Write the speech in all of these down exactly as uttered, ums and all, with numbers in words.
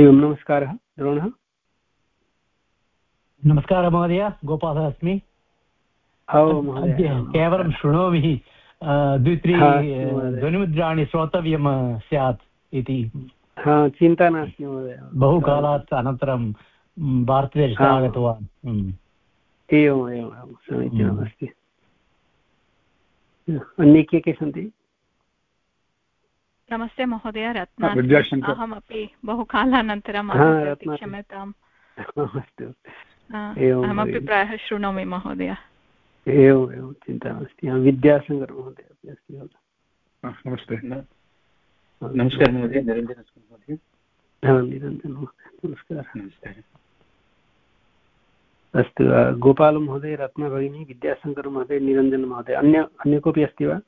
हरि ओम्, नमस्कारः द्रोणः। नमस्कारः महोदय, गोपालः अस्मि। केवलं शृणोमि, द्वित्रि ध्वनिमुद्राणि श्रोतव्यं स्यात् इति। चिन्ता नास्ति महोदय, बहुकालात् अनन्तरं भारतदेशे आगतवान्। एवम् एवं समीचीनमस्ति। अन्ये के के सन्ति? नमस्ते महोदय, रत्ना। अहमपि बहुकालानन्तरम् क्षम्यताम्। अहमपि प्रायः शृणोमि महोदय। एवम् एवं चिन्ता नास्ति। विद्याशङ्कर महोदय अपि अस्ति। नमस्ते। नमस्कारः महोदय, निरञ्जन महोदय। निरञ्जन महोदय नमस्कारः। अस्तु, गोपालमहोदय, रत्ना भगिनी, विद्याशङ्कर महोदय, निरञ्जन महोदय, अन्य अन्य कोऽपि अस्ति वा?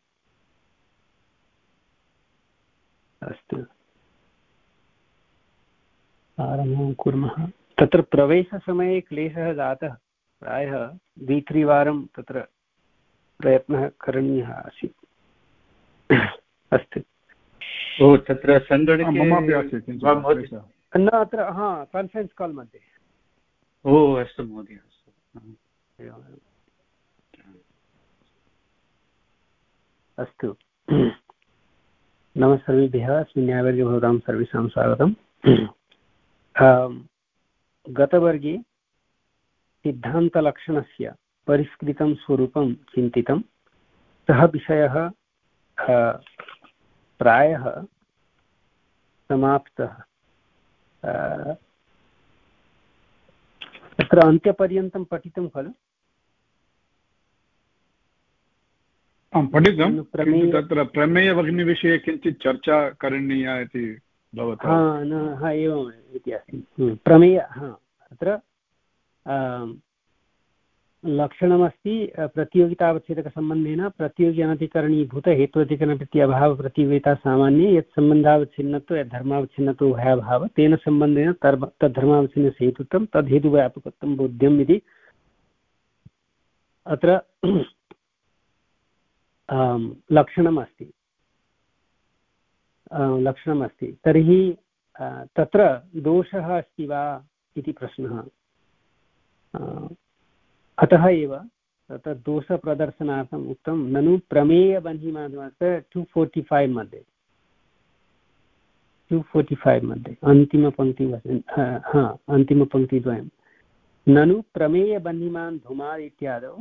अस्तु, आरम्भं कुर्मः। तत्र प्रवेशसमये क्लेशः जातः, प्रायः द्वित्रिवारं तत्र प्रयत्नः करणीयः आसीत्। अस्तु, ओ तत्र सङ्गणके न अत्र हा कान्फरेन्स् काल् मध्ये। ओ अस्तु महोदय, अस्तु। नमः सर्वेभ्यः। अस्मिन् न्यायवर्गे भवतां सर्वेषां स्वागतम्। गतवर्गे सिद्धान्तलक्षणस्य परिष्कृतं स्वरूपं चिन्तितं। सः विषयः प्रायः समाप्तः। तत्र अन्त्यपर्यन्तं पठितं खलु? आं पठितं, तत्र प्रमेयभगिनीविषये किञ्चित् चर्चा करणीया इति भवतः। हा न हा एवम् इति अस्ति। प्रमेय हा तत्र लक्षणमस्ति प्रतियोगितावच्छेदकसम्बन्धेन प्रतियोगि अनतिकरणीभूत हेत्वतिकरणप्रत्यभावप्रतियोगिता सामान्ये यत् सम्बन्धावच्छिन्नत्व यत् धर्मावच्छिन्नत्व उभयाभाव तेन सम्बन्धेन तद्धर्मावच्छिन्नस्य हेतुत्वं तद्हेतुव्यापकत्वं बोध्यम् इति अत्र लक्षणमस्ति लक्षणमस्ति तर्हि तत्र दोषः अस्ति वा इति प्रश्नः। अतः एव तत्र दोषप्रदर्शनार्थम् उक्तं ननु प्रमेयबन्धिमाध्यमस्य टु फोर्टि फैव् मध्ये टु फोर्टि फैव् मध्ये अन्तिमपङ्क्ति हा अन्तिमपङ्क्तिद्वयं ननु प्रमेयबन्धिमान् धूमात् इत्यादौ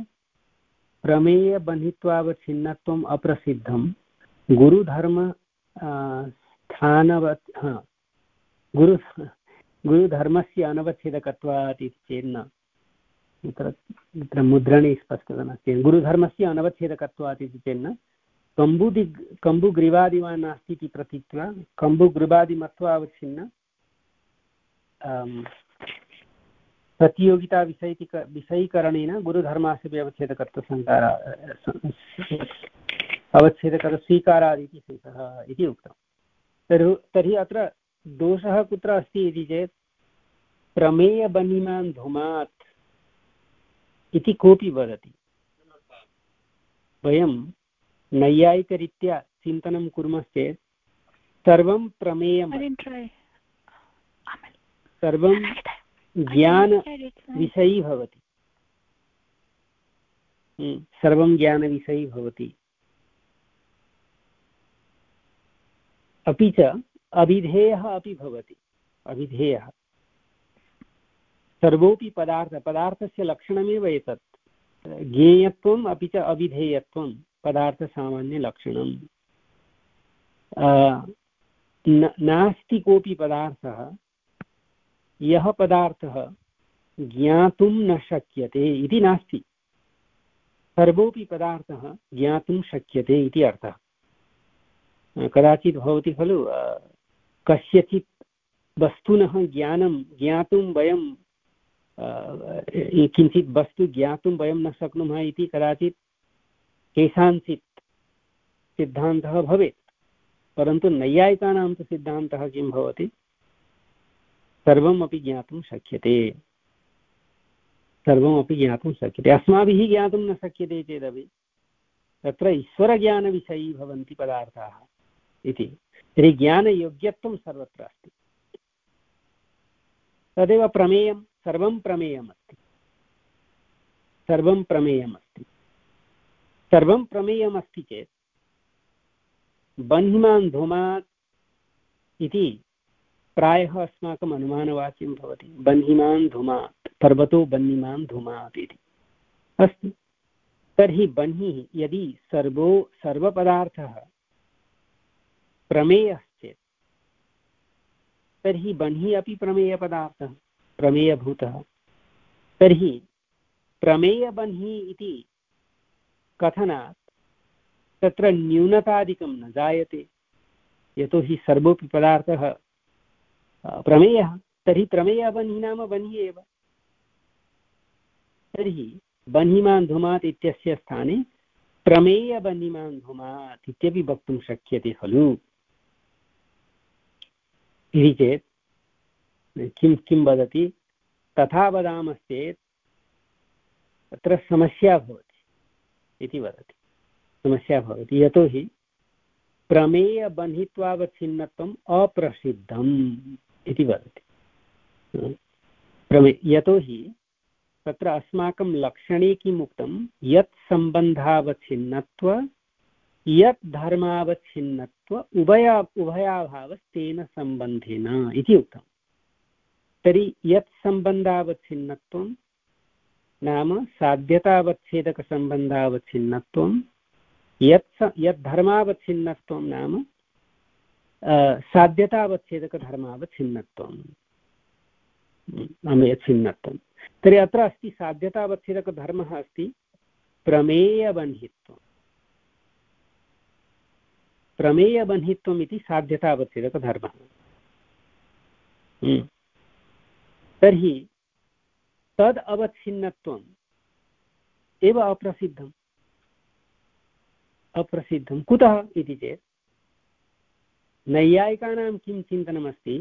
प्रमेयबन्धित्वावच्छिन्नत्वम् अप्रसिद्धं गुरुधर्म स्थानवत् हा गुरु गुरुधर्मस्य अनवच्छेदकत्वात् इति चेन्न तत्र मुद्रणे स्पष्टता नास्ति। गुरुधर्मस्य अनवच्छेदकत्वात् इति चेन्न कम्बुदि कम्बुग्रीवादिवान् नास्ति इति प्रतीत्वा कम्बुग्रीवादिमत्वावच्छिन्न प्रतियोगिता विषयिक विषयीकरणेन गुरुधर्मास्य अवच्छेदकत्वसंकार अवच्छेदकत्वस्वीकारादिति शेषः इति उक्तं। तर्हि तर्हि अत्र दोषः कुत्र अस्ति इति चेत् प्रमेयबन्धिमान् धूमात् इति कोऽपि वदति। वयं नैयायिकरीत्या चिन्तनं कुर्मश्चेत् सर्वं प्रमेयं सर्वं ज्ञानविषयी भवति, सर्वं ज्ञानविषयी भवति। अपि च अविधेयः अपि भवति। अविधेयः सर्वोऽपि पदार्थ पदार्थस्य लक्षणमेव एतत् ज्ञेयत्वम् अपि च अविधेयत्वं पदार्थसामान्यलक्षणं। नास्ति कोऽपि पदार्थः यः पदार्थः ज्ञातुं न शक्यते इति नास्ति। सर्वोऽपि पदार्थः ज्ञातुं शक्यते इति अर्थः। कदाचित् भवति खलु कस्यचित् वस्तुनः ज्ञानं ज्ञातुं वयं किञ्चित् वस्तु ज्ञातुं वयं न शक्नुमः इति कदाचित् केषाञ्चित् सिद्धान्तः भवेत्। परन्तु नैयायिकानां तु सिद्धान्तः किं भवति? सर्वमपि ज्ञातुं शक्यते, सर्वमपि ज्ञातुं शक्यते। अस्माभिः ज्ञातुं न शक्यते चेदपि तत्र ईश्वरज्ञानविषयी भवन्ति पदार्थाः इति। तर्हि ज्ञानयोग्यत्वं सर्वत्र अस्ति। तदेव प्रमेयं, सर्वं प्रमेयमस्ति, सर्वं प्रमेयमस्ति। सर्वं प्रमेयमस्ति चेत् बह्निमान् धूमात् इति प्रायः अस्माकम् अनुमानवाक्यं भवति। बह्निमान् धूमात्, पर्वतो बह्निमान् धूमात् इति अस्ति। तर्हि बह्निः यदि सर्वो सर्वपदार्थः प्रमेयश्चेत् तर्हि बह्निः अपि प्रमेयपदार्थः, प्रमेयभूतः। तर्हि प्रमेयबह्निः इति कथनात् तत्र न्यूनतादिकं न जायते, यतोहि सर्वोऽपि पदार्थः प्रमेयः। तर्हि प्रमेयबह्निः नाम बह्निः एव। तर्हि बह्निमान् धूमात् इत्यस्य स्थाने प्रमेयबह्निमान् धूमात् इत्यपि वक्तुं शक्यते खलु। इति चेत् किं किं वदति, तथा वदामश्चेत् तत्र समस्या भवति इति वदति। समस्या भवति यतोहि प्रमेयबह्नित्वावच्छिन्नत्वम् अप्रसिद्धम् इति वदति। प्रमे यतोहि तत्र अस्माकं लक्षणे किम् उक्तं, यत् सम्बन्धावच्छिन्नत्व यत् धर्मावच्छिन्नत्व उभया उभयाभावस्तेन सम्बन्धेन इति उक्तं। तर्हि यत् सम्बन्धावच्छिन्नत्वं नाम साध्यतावच्छेदकसम्बन्धावच्छिन्नत्वं, यत् यत् धर्मावच्छिन्नत्वं नाम साध्यतावच्छेदकधर्मावच्छिन्नत्वं नाम यत् छिन्नत्वं। तर्हि अत्र अस्ति साध्यतावच्छेदकधर्मः अस्ति प्रमेयबह्नित्वं। प्रमेयबह्नित्वम् इति साध्यतावच्छेदकधर्मः। तर्हि तद् अवच्छिन्नत्वम् एव अप्रसिद्धम्। अप्रसिद्धं कुतः इति चेत् नैयायिकानां किं चिन्तनमस्ति,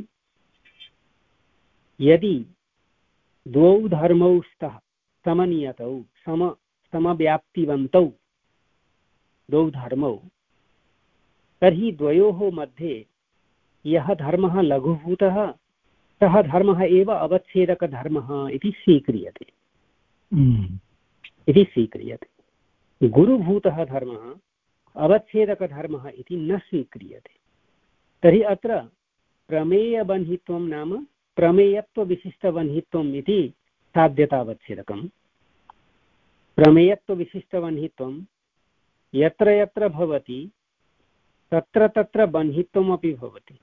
यदि द्वौ धर्मौ स्तः समनियतौ सम समव्याप्तिवन्तौ द्वौ धर्मौ, तर्हि द्वयोः मध्ये यः धर्मः लघुभूतः सः धर्मः एव अवच्छेदकधर्मः इति स्वीक्रियते इति स्वीक्रियते। गुरुभूतः धर्मः अवच्छेदकधर्मः इति न स्वीक्रियते। तर्हि अत्र प्रमेयबह्नित्वं नाम प्रमेयत्वविशिष्टबह्नित्वम् इति साध्यतावच्छेदकम्। प्रमेयत्वविशिष्टबह्नित्वं यत्र यत्र भवति तत्र तत्र बह्नित्वमपि भवति।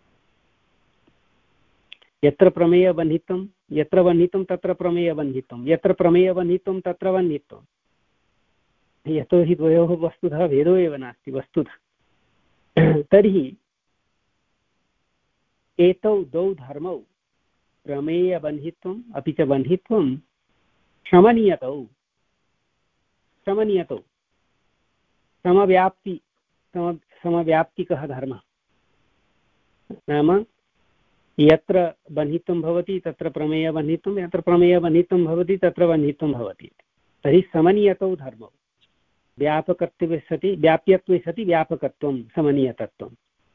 यत्र प्रमेयबह्नित्वं यत्र बह्नित्वं तत्र प्रमेयबह्नित्वं, यत्र प्रमेयबह्नित्वं तत्र बह्नित्वं। यतोहि द्वयोः वस्तुतः भेदो एव नास्ति वस्तुतः। तर्हि एतौ द्वौ धर्मौ प्रमेयबह्नित्वम् अपि च बह्नित्वं समनियतौ समनियतौ समव्याप्ति सम समव्याप्तिकः धर्मः नाम यत्र बह्नित्वं भवति तत्र प्रमेयबह्नित्वं, यत्र प्रमेयबह्नित्वं भवति तत्र बह्नित्वं भवति। तर्हि समनियतौ धर्मौ व्यापकत्वे सति व्याप्यत्वे सति व्यापकत्वं समनियतत्वं,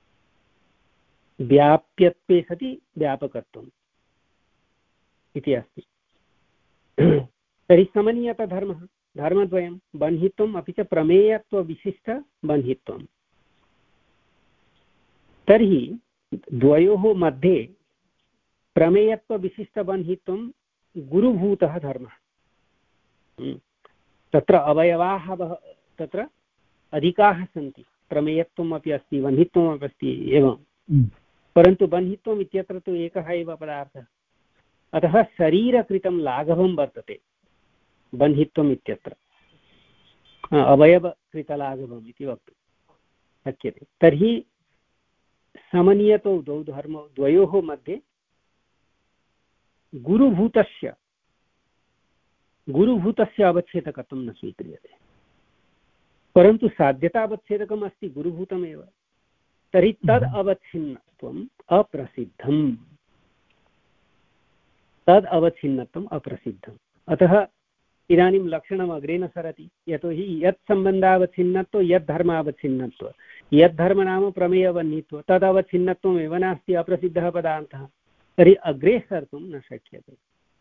व्याप्यत्वे सति व्यापकत्वम् इति अस्ति। तर्हि समनियतधर्मः धर्मद्वयं बह्नित्वम् अपि च प्रमेयत्वविशिष्टबह्नित्वं। तर्हि द्वयोः मध्ये प्रमेयत्वविशिष्टबह्नित्वं गुरुभूतः धर्मः। तत्र अवयवाः तत्र अधिकाः सन्ति, प्रमेयत्वम् अपि अस्ति बह्नित्वमपि अस्ति एवं, परन्तु बह्नित्वम् इत्यत्र तु एकः एव पदार्थः। अतः शरीरकृतं लाघवं वर्तते बह्नित्वम् इत्यत्र, अवयवकृतलाघवम् इति वक्तुं शक्यते। तर्हि समनियतौ द्वौ धर्मौ द्वयोः मध्ये गुरुभूतस्य गुरुभूतस्य अवच्छेदकत्वं न स्वीक्रियते, परन्तु साध्यतावच्छेदकम् अस्ति गुरुभूतमेव। तर्हि तद् अवच्छिन्नत्वम् अप्रसिद्धम्, तद् अवच्छिन्नत्वम् अप्रसिद्धम्। अतः इदानीं लक्षणम् अग्रे न सरति, यतोहि यत् सम्बन्धावच्छिन्नत्व यत् धर्मावच्छिन्नत्व, यत् धर्म नाम प्रमेयबह्नित्व, तदवच्छिन्नत्वमेव नास्ति, अप्रसिद्धः पदार्थः। तर्हि अग्रे सर्तुं न शक्यते।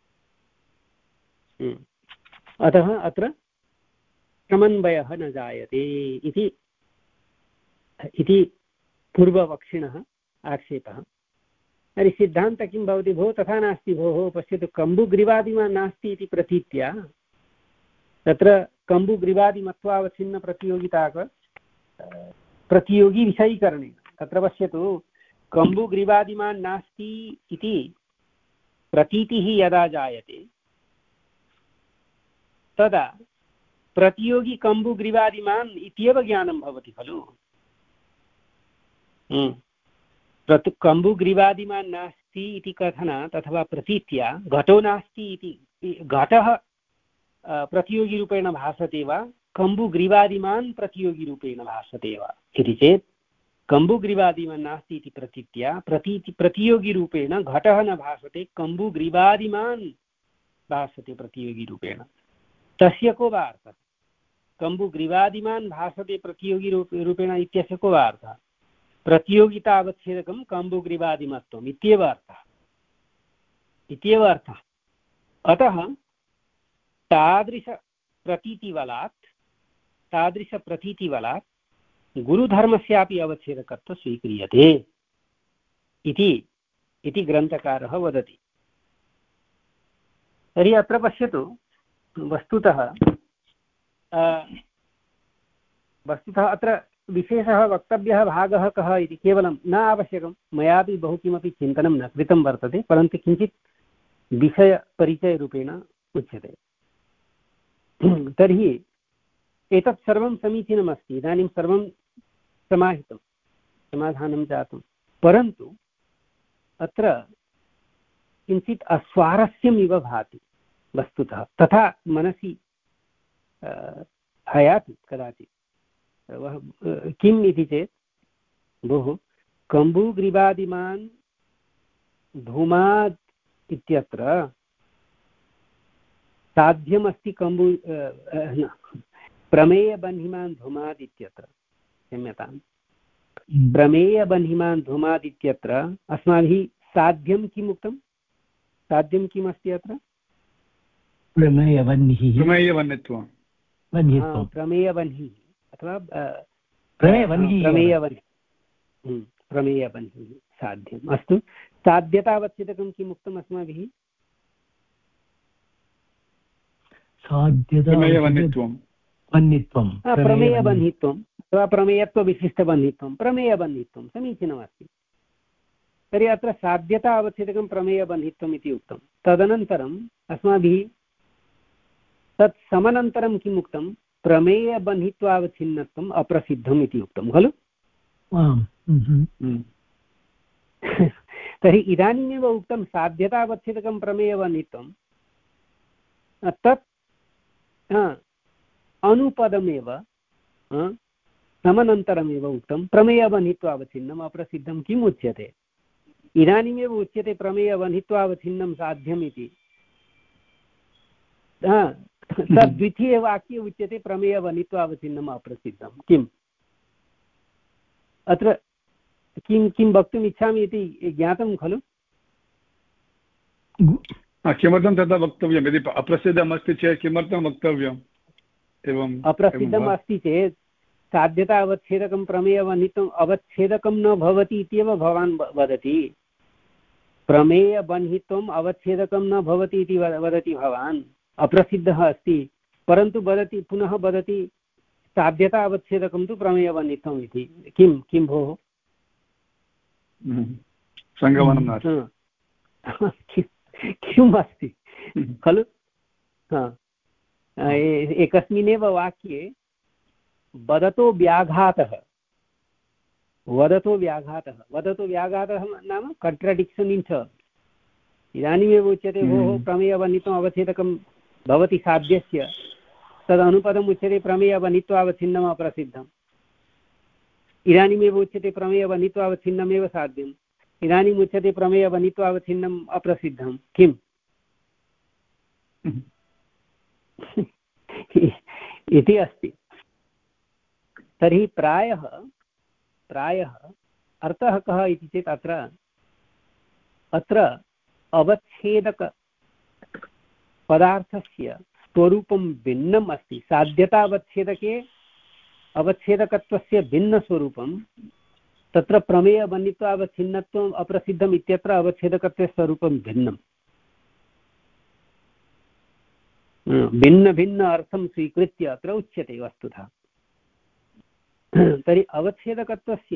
अतः अत्र समन्वयः न जायते इति इति पूर्वपक्षिणः आक्षेपः। तर्हि सिद्धान्तः किं भवति, भोः तथा नास्ति भोः, पश्यतु कम्बुग्रीवादिमान् नास्ति इति प्रतीत्या तत्र कम्बुग्रीवादिमत्वावच्छिन्नप्रतियोगिताक प्रतियोगिविषयीकरणेन तत्र पश्यतु कम्बुग्रीवादिमान् नास्ति इति प्रतीतिः यदा जायते तदा प्रतियोगी कम्बुग्रीवादिमान् इत्येव ज्ञानं भवति खलु। प्रतु कम्बुग्रीवादिमान् नास्ति इति कथनात् अथवा प्रतीत्या घटो नास्ति इति घटः प्रतियोगिरूपेण भासते वा कम्बुग्रीवादिमान् प्रतियोगिरूपेण भासते वा इति चेत् कम्बुग्रीवादिमान् नास्ति इति प्रतीत्या प्रतीति प्रतियोगिरूपेण घटः न भासते, कम्बुग्रीवादिमान् भासते प्रतियोगिरूपेण। तस्य को वा अर्थः? कम्बुग्रीवादिमान् भासते प्रतियोगिरूपेण इत्यस्य को वा अर्थः? प्रतियोगितावच्छेदकं कम्बुग्रीवादिमत्वम् इत्येव अर्थः इत्येव अर्थः। अतः तादृशप्रतीतिबलात् तादृशप्रतीतिबलात् गुरुधर्मस्यापि अवच्छेदकत्वं स्वीक्रियते इति इति ग्रन्थकारः वदति। तर्हि अत्र पश्यतु वस्तुतः वस्तुतः अत्र विशेषः वक्तव्यः भागः कः इति केवलं न आवश्यकं, मयापि बहु किमपि चिन्तनं न कृतं वर्तते, परन्तु किञ्चित् विषयपरिचयरूपेण उच्यते। तर्हि एतत् सर्वं समीचीनमस्ति, इदानीं सर्वं समाहितं, समाधानं जातं, परन्तु अत्र किञ्चित् अस्वारस्यम् इव भाति वस्तुतः, तथा मनसि हयाति कदाचित्। किम् इति चेत् भोः कम्बुग्रीवादिमान् धूमात् इत्यत्र साध्यमस्ति कम्बु प्रमेयबह्निमान् धूमात् इत्यत्र, क्षम्यताम्, प्रमेयबह्निमान् धूमात् इत्यत्र अस्माभिः साध्यं किम् उक्तं? साध्यं किम् अस्ति अत्र? प्रमेयबह्निः प्रमेयबह्नित्वं प्रमेयबह्निः अथवा प्रमेयबह्निः प्रमेयबह्निः प्रमेयबह्निः साध्यम्। अस्तु, साध्यतावच्छेदकं किम् उक्तम् अस्माभिः? प्रमेयबह्नित्वं प्रमेयबह्नित्वम् अथवा प्रमेयत्वविशिष्टबह्नित्वं प्रमेयबह्नित्वं समीचीनमस्ति। तर्हि अत्र साध्यता अवच्छेदकं प्रमेयबह्नित्वम् इति उक्तं। तदनन्तरम् अस्माभिः तत् समनन्तरं किम् उक्तं? प्रमेयबह्नित्वावच्छिन्नत्वम् अप्रसिद्धम् इति उक्तं खलु। तर्हि इदानीमेव उक्तं साध्यतावच्छेदकं प्रमेयबह्नित्वं, तत् अनुपदमेव समनन्तरमेव उक्तं प्रमेयबह्नित्वावच्छिन्नम् अप्रसिद्धं किम् उच्यते? इदानीमेव उच्यते प्रमेयबह्नित्वावच्छिन्नं साध्यम् इति, तद्वितीये वाक्ये उच्यते प्रमेयबह्नित्वावच्छिन्नम् अप्रसिद्धं। किम् अत्र किं किं वक्तुम् इच्छामि इति ज्ञातं खलु? किमर्थं तथा वक्तव्यं? यदि अप्रसिद्धमस्ति चेत् किमर्थं वक्तव्यम्? एवम् अप्रसिद्धम् अस्ति चेत् साध्यता अवच्छेदकं प्रमेयबह्नित्वम् अवच्छेदकं न भवति इत्येव भवान् वदति। प्रमेयबह्नित्वम् अवच्छेदकं न भवति इति वदति भवान्, अप्रसिद्धः अस्ति, परन्तु वदति पुनः वदति साध्यता अवच्छेदकं तु प्रमेयबह्नित्वम् इति। किं किं भोः? सङ्गमनं नास्ति, किम् अस्ति खलु? एकस्मिन्नेव वाक्ये वदतो व्याघातः वदतो व्याघातः वदतो व्याघातः नाम कण्ट्राडिक्षन् इन् टर्म्स्। इदानीमेव उच्यते भोः प्रमेयबह्नित्वम् अवच्छेदकं भवति साध्यस्य, तदनुपदम् उच्यते प्रमेयबह्नित्वावच्छिन्नम् अप्रसिद्धम्। इदानीमेव उच्यते प्रमेयबह्नित्वावच्छिन्नमेव साध्यम्, इदानीम् उच्यते प्रमेयबह्नित्वावच्छिन्नम् अप्रसिद्धं। किम् इति अस्ति। तर्हि प्रायः प्रायः अर्थः कः इति चेत् अत्र अत्र अवच्छेदकपदार्थस्य स्वरूपं भिन्नम् अस्ति। साध्यतावच्छेदके अवच्छेदकत्वस्य भिन्नस्वरूपं, तत्र प्रमेयबन्धित्वावच्छिन्नत्वम् अप्रसिद्धम् इत्यत्र अवच्छेदकत्वस्य स्वरूपं भिन्नम्। भिन्न भिन्न अर्थं स्वीकृत्य अत्र उच्यते वस्तुतः। तर्हि अवच्छेदकत्वस्य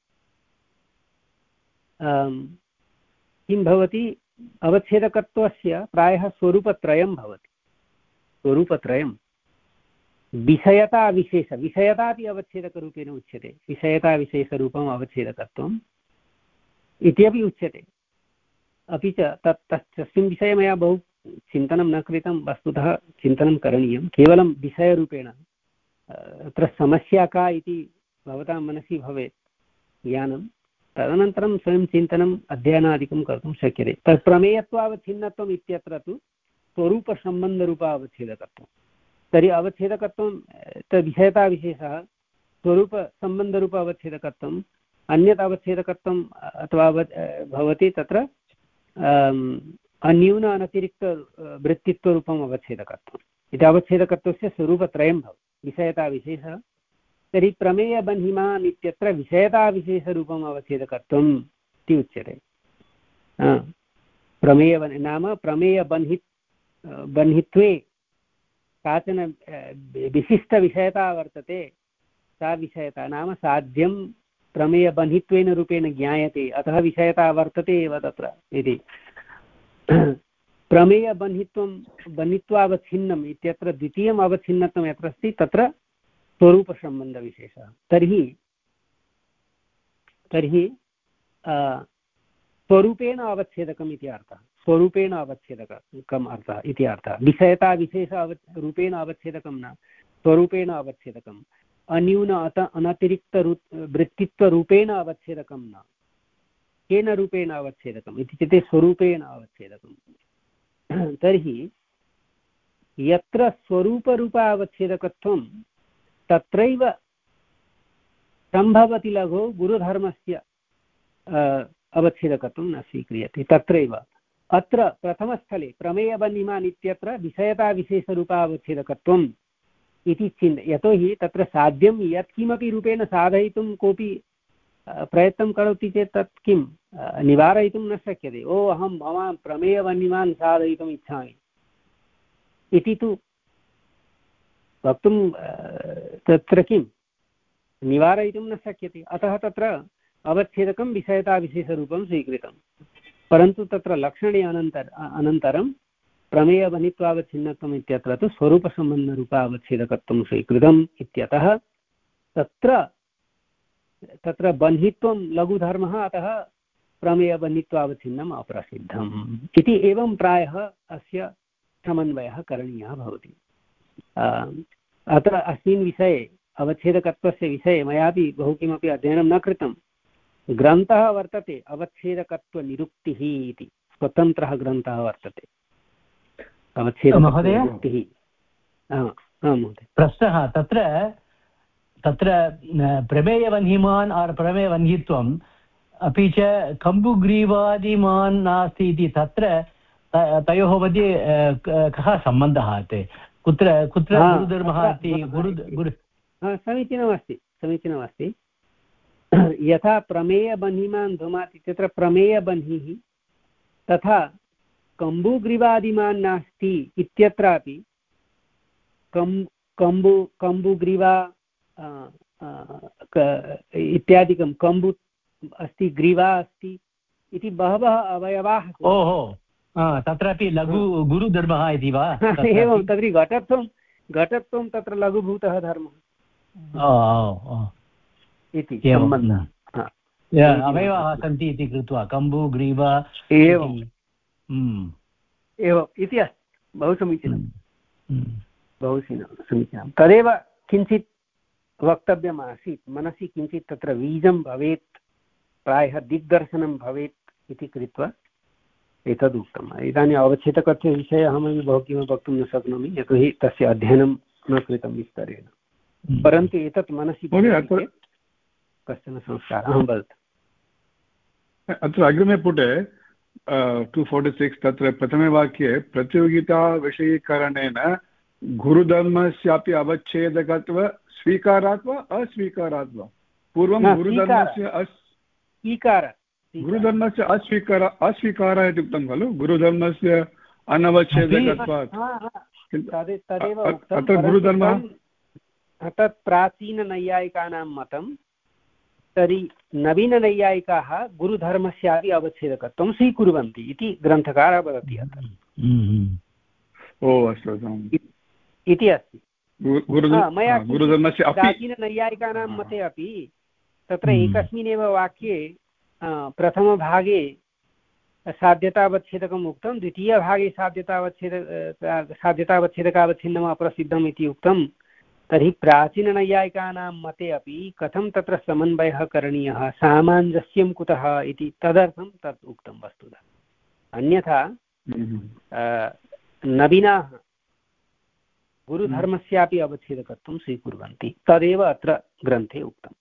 किं भवति? अवच्छेदकत्वस्य प्रायः स्वरूपत्रयं भवति। स्वरूपत्रयं विषयताविशेष, विषयता अपि अवच्छेदकरूपेण उच्यते। विषयताविशेषरूपम् अवच्छेदकत्वम् इत्यपि उच्यते। अपि च तत् तस्मिन् विषये मया बहु चिन्तनं न कृतं। वस्तुतः चिन्तनं करणीयं। केवलं विषयरूपेण अत्र समस्या का इति भवतां मनसि भवेत् ज्ञानं, तदनन्तरं स्वयं चिन्तनम् अध्ययनादिकं कर्तुं शक्यते। तत् प्रमेयत्वावच्छिन्नत्वम् इत्यत्र तु स्वरूपसम्बन्धरूपावच्छेदकत्वं। तर्हि अवच्छेदकत्वं विषयताविशेषः, स्वरूपसम्बन्धरूप अवच्छेदकत्वम्, अन्यत् अवच्छेदकत्वम् अथवा भवति तत्र अन्यून अनतिरिक्त वृत्तित्वरूपम् अवच्छेदकत्वम् इति अवच्छेदकत्वस्य स्वरूपत्रयं भवति। विषयताविशेषः, तर्हि प्रमेयबन्हिमान् इत्यत्र विषयताविशेषरूपम् अवच्छेदकत्वम् इति उच्यते। प्रमेय नाम प्रमेयबन्हि बन्हित्वे काचन विशिष्टविषयता वर्तते। सा विषयता नाम साध्यं प्रमेयबन्धित्वेन रूपेण ज्ञायते, अतः विषयता वर्तते एव तत्र इति। प्रमेयबन्धित्वं बन्धित्वावच्छिन्नम् इत्यत्र द्वितीयम् अवच्छिन्नत्वं यत्र अस्ति तत्र स्वरूपसम्बन्धविशेषः। तर्हि तर्हि स्वरूपेण अवच्छेदकम् इति अर्थः। स्वरूपेण अवच्छेदकम् अर्थः इति अर्थः। विषयताविशेष अव रूपेण अवच्छेदकं न, स्वरूपेण अवच्छेदकम्। अन्यून अत अनतिरिक्त वृत्तित्वरूपेण अवच्छेदकं न। केन रूपेण अवच्छेदकम् इति चेत् स्वरूपेण अवच्छेदकम्। तर्हि यत्र स्वरूपरूप अवच्छेदकत्वं तत्रैव सम्भवति लघो गुरुधर्मस्य अवच्छेदकत्वं न स्वीक्रियते। तत्रैव अत्र प्रथमस्थले प्रमेयबन्हिमान् इत्यत्र विषयताविशेषरूपावच्छेदकत्वम् इति चिन्त, यतोहि तत्र साध्यं यत्किमपि रूपेण साधयितुं कोऽपि प्रयत्नं करोति चेत् तत् किं निवारयितुं न शक्यते। ओ अहं भवान् प्रमेयबन्हिमान् साधयितुम् इच्छामि इति तु वक्तुं तत्र किं निवारयितुं न शक्यते। अतः तत्र अवच्छेदकं विषयताविशेषरूपं स्वीकृतं। परन्तु तत्र लक्षणे अनन्तर अनन्तरं प्रमेयबन्धित्वावच्छिन्नत्वम् इत्यत्र तु स्वरूपसम्बन्धरूपावच्छेदकत्वं स्वीकृतम् इत्यतः तत्र तत्र बन्धित्वं लघुधर्मः, अतः प्रमेयबन्धित्वावच्छिन्नम् अप्रसिद्धम् इति। एवं प्रायः अस्य समन्वयः करणीयः भवति। अत्र अस्मिन् विषये अवच्छेदकत्वस्य विषये मयापि बहु किमपि अध्ययनं न कृतं। ग्रन्थः वर्तते अवच्छेदकत्वनिरुक्तिः इति, स्वतन्त्रः ग्रन्थः वर्तते अवच्छेदकत्वनिरुक्तिः। प्रश्नः तत्र तत्र प्रमेयबन्हिमान् आर् प्रमेयबन्धित्वम् अपि च कम्बुग्रीवादिमान् नास्ति इति, तत्र तयोः मध्ये कः सम्बन्धः? ते कुत्र कुत्र गुरुधर्मः इति? गुरु गुरु समीचीनमस्ति समीचीनमस्ति। यथा प्रमेयबन्हिमान् धूमात् इत्यत्र प्रमेयबन्हिः, तथा कम्बुग्रीवादिमान् नास्ति इत्यत्रापि कम् कम्बु कम्बुग्रीवा इत्यादिकं, कम्बु अस्ति, ग्रीवा अस्ति इति बहवः अवयवाः। ओहो, तत्रापि लघु गुरुधर्मः इति वा? एवं, तर्हि घटत्वं घटत्वं तत्र लघुभूतः धर्मः इति अवयवाः सन्ति इति कृत्वा कम्बु ग्रीवा एवम् एवम् इति अस्ति। बहु समीचीनं, बहु समीचीनं। तदेव किञ्चित् वक्तव्यमासीत् मनसि, किञ्चित् तत्र बीजं भवेत्, प्रायः दिग्दर्शनं भवेत् इति कृत्वा एतदुक्तम्। इदानीम् अवच्छेदकस्य विषये अहमपि बहु किमपि वक्तुं न शक्नोमि, यतोहि तस्य अध्ययनं न कृतं विस्तरेण। परन्तु एतत् मनसि कश्चन संस्कारः। अहं वदतु। अत्र अग्रिमे पुटे टु फोर्टि सिक्स् तत्र प्रथमे वाक्ये प्रतियोगिताविषयीकरणेन गुरुधर्मस्यापि अवच्छेदकत्व स्वीकारात् वा अस्वीकारात् वा? पूर्वं गुरुधर्मस्य स्वीकार गुरुधर्मस्य अस्वीकार अस्वीकारः इति उक्तं खलु, गुरुधर्मस्य अनवच्छेदकत्वात्। अत्र गुरुधर्मः तत् प्राचीननैयायिकानां मतं, तर्हि नवीननैयायिकाः गुरुधर्मस्यापि अवच्छेदकत्वं स्वीकुर्वन्ति इति ग्रन्थकारः वदति अत्र। ओ अस्तु इति अस्ति। मया गुरुधर्मस्य प्राचीननैयायिकानां मते अपि तत्र एकस्मिन्नेव वाक्ये प्रथमभागे साध्यतावच्छेदकम् उक्तं, द्वितीयभागे साध्यतावच्छेद साध्यतावच्छेदकावच्छिन्नम् अप्रसिद्धम् इति उक्तं। तर्हि प्राचीननैयायिकानां मते अपि कथं तत्र समन्वयः करणीयः, सामञ्जस्यं कुतः इति तदर्थं तत् उक्तं वस्तुतः। अन्यथा नवीनाः गुरुधर्मस्यापि अवच्छेदकत्वं स्वीकुर्वन्ति, तदेव अत्र ग्रन्थे उक्तम्।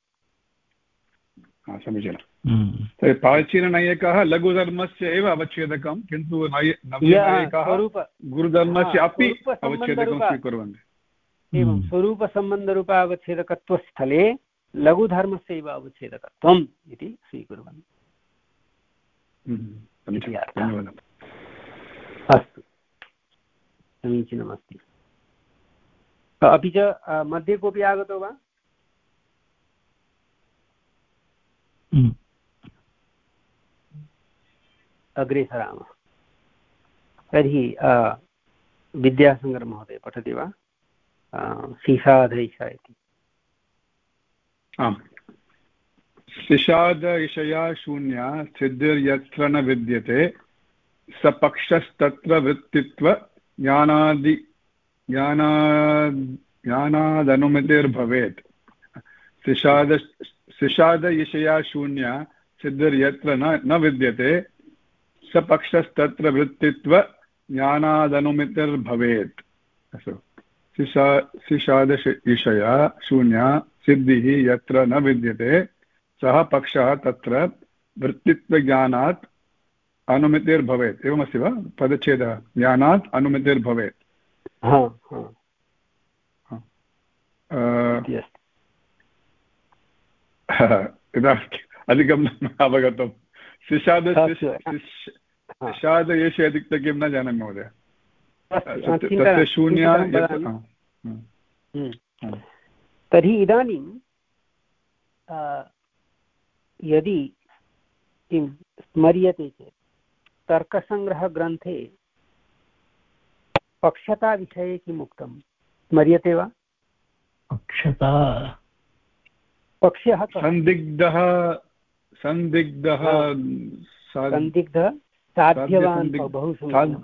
समीचीनं। तर्हि प्राचीननैयायिकाः लघुधर्मस्य एव अवच्छेदकं, किन्तु नवीननैयायिकाः गुरुधर्मस्य अपि अवच्छेदकं स्वीकुर्वन्ति। एवं स्वरूपसम्बन्धरूप अवच्छेदकत्वस्थले लघुधर्मस्यैव अवच्छेदकत्वम् इति स्वीकुर्वन्ति। अस्तु, समीचीनमस्ति। अपि च मध्ये कोऽपि आगतो वा? अग्रे सरामः। तर्हि विद्यासागरमहोदय पठति वा? सिषादईशा इति। आम्, सिषाद ईशया शून्या सिद्धिर्यत्र न विद्यते स पक्षस्तत्र वृत्तित्व ज्ञानादि ज्ञाना ज्ञानादनुमतिर्भवेत्। सिषाद सिषाद ईशया शून्या सिद्धिर्यत्र न न विद्यते स पक्षस्तत्र वृत्तित्व ज्ञानादनुमतिर्भवेत्। अस्तु, सिषाद ईशया शून्या सिद्धिः यत्र न विद्यते सः पक्षः तत्र वृत्तित्वज्ञानात् अनुमतिर्भवेत्। एवमस्ति वा पदच्छेदः? ज्ञानात् अनुमतिर्भवेत्। यदा अधिकं न अवगतं। सिषाद सिषाद एष इत्युक्ते किं न जानामि महोदय। तस्य शून्य। तर्हि इदानीं यदि किं स्मर्यते चेत् तर्कसङ्ग्रहग्रन्थे पक्षताविषये किम् उक्तं स्मर्यते वा? पक्षता पक्षः संदिग्धः संदिग्धः संदिग्धः साध्यवान्। बहु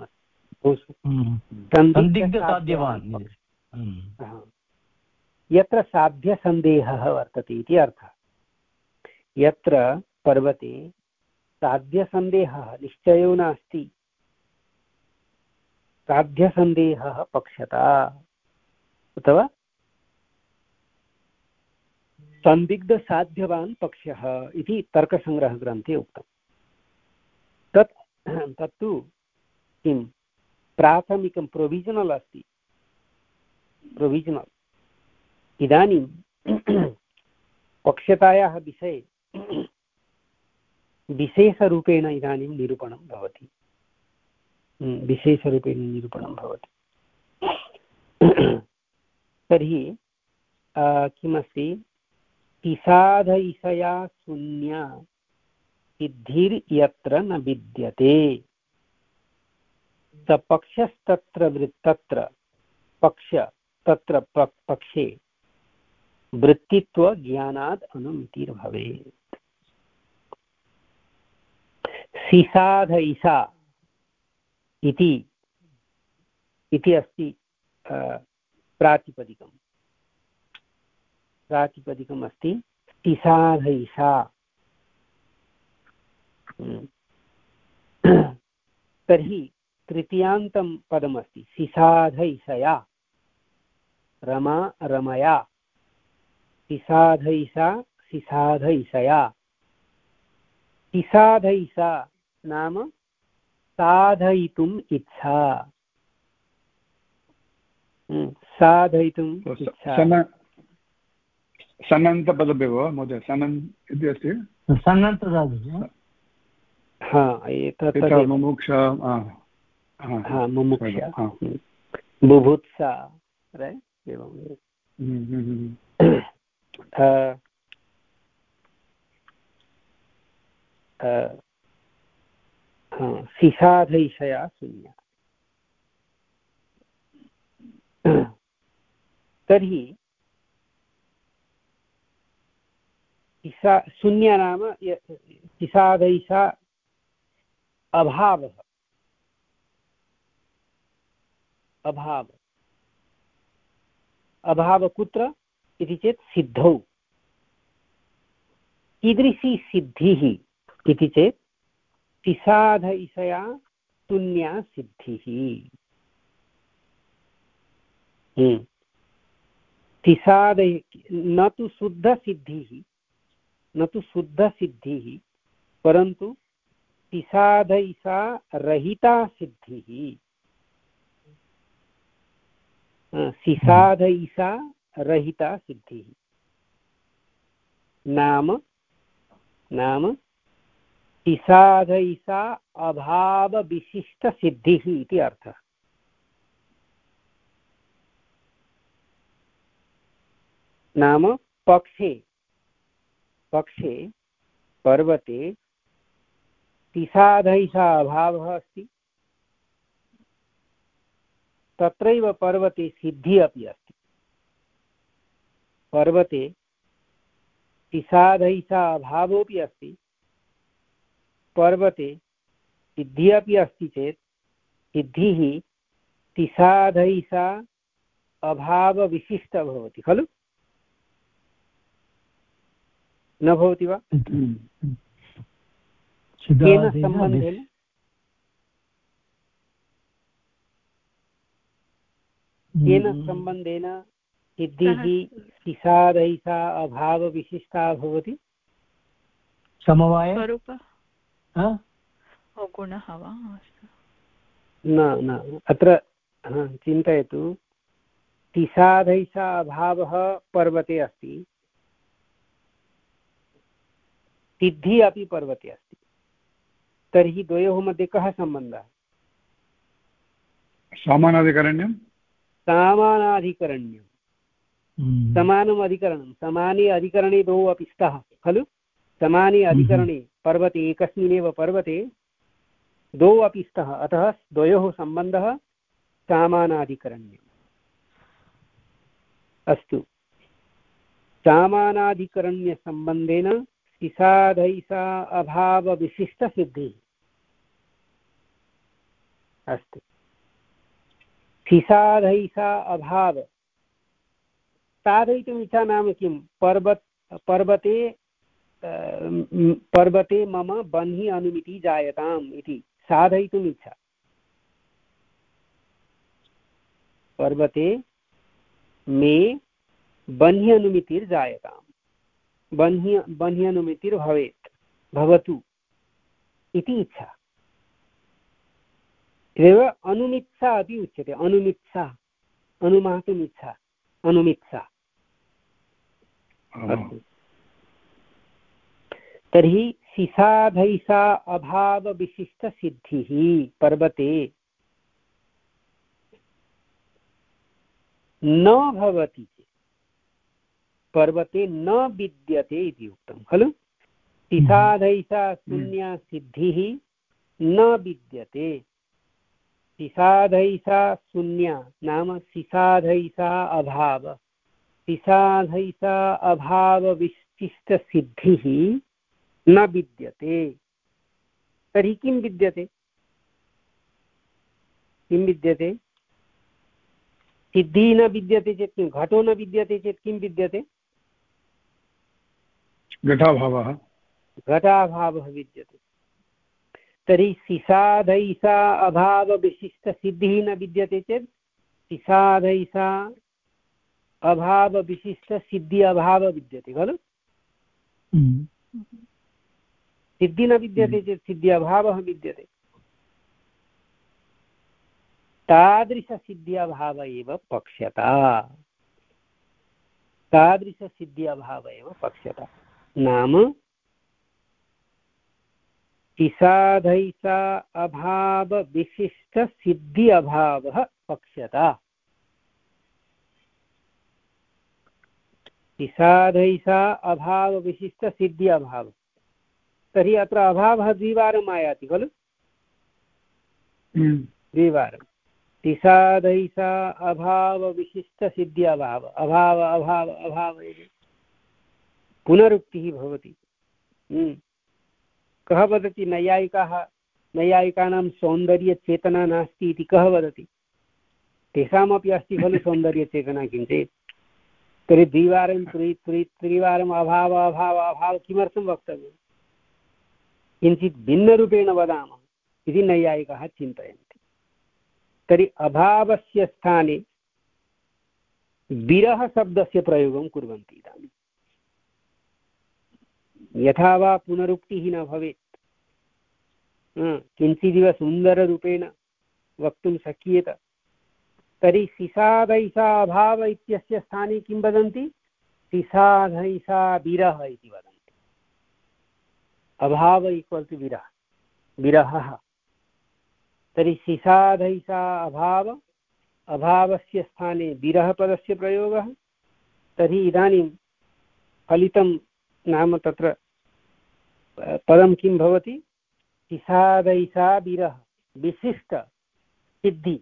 संदिग्धसाध्यवान्, यत्र साध्यसन्देहः वर्तते इति अर्थः। यत्र पर्वते साध्यसन्देहः निश्चयो नास्ति, साध्यसन्देहः पक्षता, अथवा संदिग्धसाध्यवान् पक्षः इति तर्कसङ्ग्रहग्रन्थे उक्तम्। तत् तत्तु किं प्राथमिकं प्रोविजनल् अस्ति, प्रोविजनल्। इदानीं पक्षतायाः विषये विशेषरूपेण इदानीं निरूपणं भवति, विशेषरूपेण निरूपणं भवति। तर्हि किमस्ति? सिषादईशया शून्या सिद्धिर्यत्र न विद्यते स पक्षस्तत्र वृत्तत्र पक्ष तत्र पक्षे वृत्तित्व ज्ञानाद् अनुमितिर्भवेत्। सिषादईशा इति इति अस्ति प्रातिपदिकम् प्रातिपदिकम् अस्ति सिषादईशा। तर्हि तृतीयान्तं पदमस्ति सिषादईशया, रमा रमया, सिषादईशा सिषादईशया। सिषादईशा नाम साधयितुम् इच्छा, साधयितुम् इच्छा। सनन्तपदमेव वा महोदय? सनन् इति अस्ति सन्नन्तधातुः। हा एतत् मुमुक्षा, हा मुमुक्षा, बुभुत्सा एवं। सिसाधैषया शून्या। तर्हि शून्य नाम सिसाधैषा अभावः, अभाव अभाव कुत्र इति चेत् सिद्धौ। कीदृशी सिद्धिः इति चेत् सिसाधैषया शून्या सिद्धिः। सिसाधै न तु शुद्धसिद्धिः, न तु शुद्धसिद्धिः, परन्तु सिसाधैषा रहिता सिद्धिः। सिसाधैषा रहिता सिद्धिः नाम नाम सिसाधैषा अभाव विशिष्ट सिद्धिः इति अर्थः। नाम पक्षे पक्षे पर्वते सिसाधैषा अभावः अस्ति, तत्रैव पर्वते सिद्धिः अपि अस्ति। पर्वते सिसाधैषा अभावोऽपि अस्ति, पर्वते सिद्धिः अपि अस्ति चेत् सिद्धिः सिसाधैषा अभावविशिष्टा भवति खलु, न भवति वा? केन सम्बन्धेन? केन सम्बन्धेन सिद्धिः सिसाधैषा अभावविशिष्टा भवति? समवाय गुणः वा? न न अत्र चिन्तयतु, सिसाधैषा अभावः पर्वते अस्ति, सिद्धिः अपि पर्वते अस्ति, तर्हि द्वयोः मध्ये कः सम्बन्धः? समानाधिकरण्यं समानाधिकरण्यं समानम् अधिकरणं। समाने अधिकरणे द्वौ अपि स्तः खलु। समाने अधिकरणे पर्वते, एकस्मिन्नेव पर्वते द्वौ अपि स्तः, अतः द्वयोः सम्बन्धः समानाधिकरण्यम्। अस्तु, समानाधिकरण्यसम्बन्धेन सिसाधैषा अभावविशिष्टसिद्धिः। अस्तु, सिसाधैषा अभाव साधयितुम् इच्छा नाम किं? पर्वत पर्वते पर्वते मम बह्निः अनुमितिः जायताम् इति साधयितुम् इच्छा। पर्वते मे बह्निः अनुमितिर्जायताम्, बह्निः बह्निः अनुमितिर्भवेत्, भवतु इति इच्छा। एव अनुमित्सा अपि उच्यते, अनुमित्सा, अनुमातुम् इच्छा, अनुमित्सा। अस्तु, तर्हि सिसाधैषा अभावविशिष्टसिद्धिः पर्वते न भवति चेत्, पर्वते न विद्यते इति उक्तं खलु। सिसाधैषा शून्या सिद्धिः न विद्यते। सिसाधैषा शून्या नाम सिसाधैषा अभाव, सिसाधैषा अभावविशिष्टसिद्धिः न विद्यते। तर्हि किं विद्यते? किं विद्यते? सिद्धिः न विद्यते चेत् किं? घटो न विद्यते चेत् किं विद्यते? घटाभावः। घटाभावः विद्यते। तर्हि सिसाधैषा अभावविशिष्टसिद्धिः न विद्यते चेत् सिसाधैषा अभावविशिष्टसिद्धि अभावः विद्यते खलु। सिद्धिः न विद्यते चेत् सिद्धि अभावः विद्यते। तादृशसिद्ध्यभाव एव पक्ष्यता तादृशसिद्ध्यभाव एव पक्ष्यता नाम तिसाधैसा अभाव विशिष्ट सिद्धि अभावः पक्ष्यता तिसाधैसा अभाव विशिष्ट सिद्धि अभाव तर्हि अत्र अभावः द्विवारम् आयाति खलु द्विवारं तिसाधैसा अभाव विशिष्ट सिद्धि अभाव अभाव अभाव अभाव इति पुनरुक्तिः भवति। कः वदति नैयायिकाः नैयायिकानां सौन्दर्यचेतना नास्ति इति कः वदति तेषामपि अस्ति खलु सौन्दर्यचेतना किञ्चित् तर्हि द्विवारं त्रि त्रि त्रिवारम् अभाव अभाव अभाव किमर्थं वक्तव्यं किञ्चित् भिन्नरूपेण वदामः इति नैयायिकाः चिन्तयन्ति। तर्हि अभावस्य स्थाने विरह शब्दस्य प्रयोगं कुर्वन्ति इदानीं यथा वा पुनरुक्तिः न भवेत् किञ्चिदिव सुन्दररूपेण वक्तुं शक्येत तर्हि सिसाधैसा अभाव इत्यस्य स्थाने किं वदन्ति सिसाधैसा विरह इति वदन्ति अभाव इक्वल् टु विरह विरहः तर्हि सिसाधैसा अभाव अभावस्य स्थाने विरहपदस्य प्रयोगः तर्हि इदानीं फलितं नाम तत्र पदं किं भवति सिसाधैसा विरह विशिष्ट सिद्धि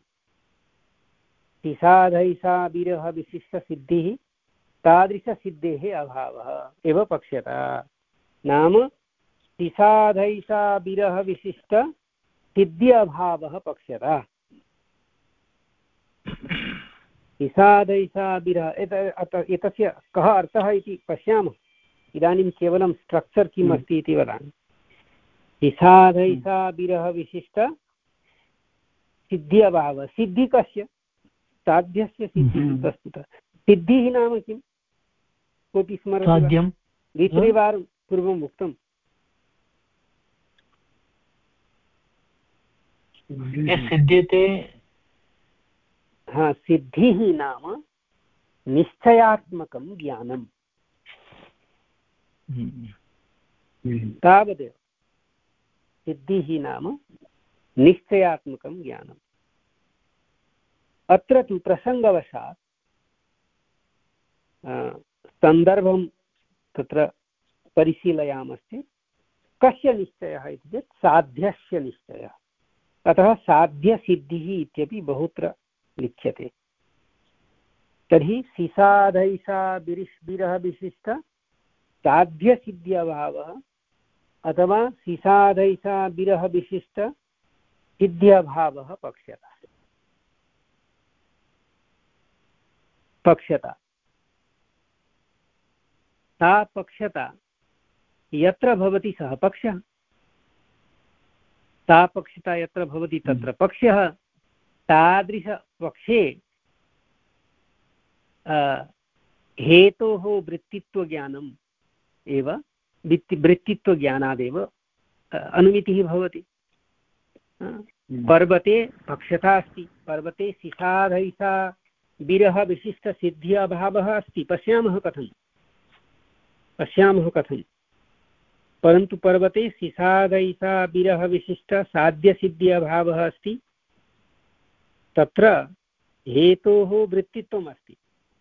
सिसाधैसा विरह विशिष्ट सिद्धिः तादृशसिद्धेः अभावः एव पक्ष्यता नाम सिसाधैसा विरह विशिष्ट सिद्धि अभावः पक्ष्यता सिसाधैसा विरह एतस्य कः अर्थः इति पश्यामः इदानीं केवलं स्ट्रक्चर् किम् अस्ति इति वदामि सिसाधैसा विरह विशिष्ट सिद्धि अभावः सिद्धि कस्य साध्यस्य सिद्धिः वस्तुतः सिद्धिः नाम किं कोऽपि स्मरति द्वित्रिवारं पूर्वम् उक्तं सिद्ध्यते हा सिद्धिः नाम निश्चयात्मकं ज्ञानम् तावदेव सिद्धिः नाम निश्चयात्मकं ज्ञानम् अत्र तु प्रसङ्गवशात् सन्दर्भं तत्र परिशीलयामश्चेत् कस्य निश्चयः इति चेत् साध्यस्य निश्चयः अतः साध्यसिद्धिः इत्यपि बहुत्र लिख्यते तर्हि सिसाधैसा विरह विशिष्ट साध्यसिद्ध्यभावः अथवा सिसाधैसा विरह विशिष्ट सिद्ध्यभावः पक्ष्यता पक्ष्यता सा पक्ष्यता यत्र भवति सः पक्षः सा पक्षता यत्र भवति तत्र पक्षः तादृशपक्षे हेतोः वृत्तित्वज्ञानम् एव वृत्तित्वज्ञानादेव अनुमितिः भवति पर्वते पक्षता अस्ति पर्वते सिसाधैसा विरह विशिष्ट सिद्धि अभावः अस्ति पश्यामः कथं पश्यामः कथं परन्तु पर्वते सिसाधैसा विरह विशिष्ट साध्य सिद्धि अभावः अस्ति तत्र हेतोः वृत्तित्वम् अस्ति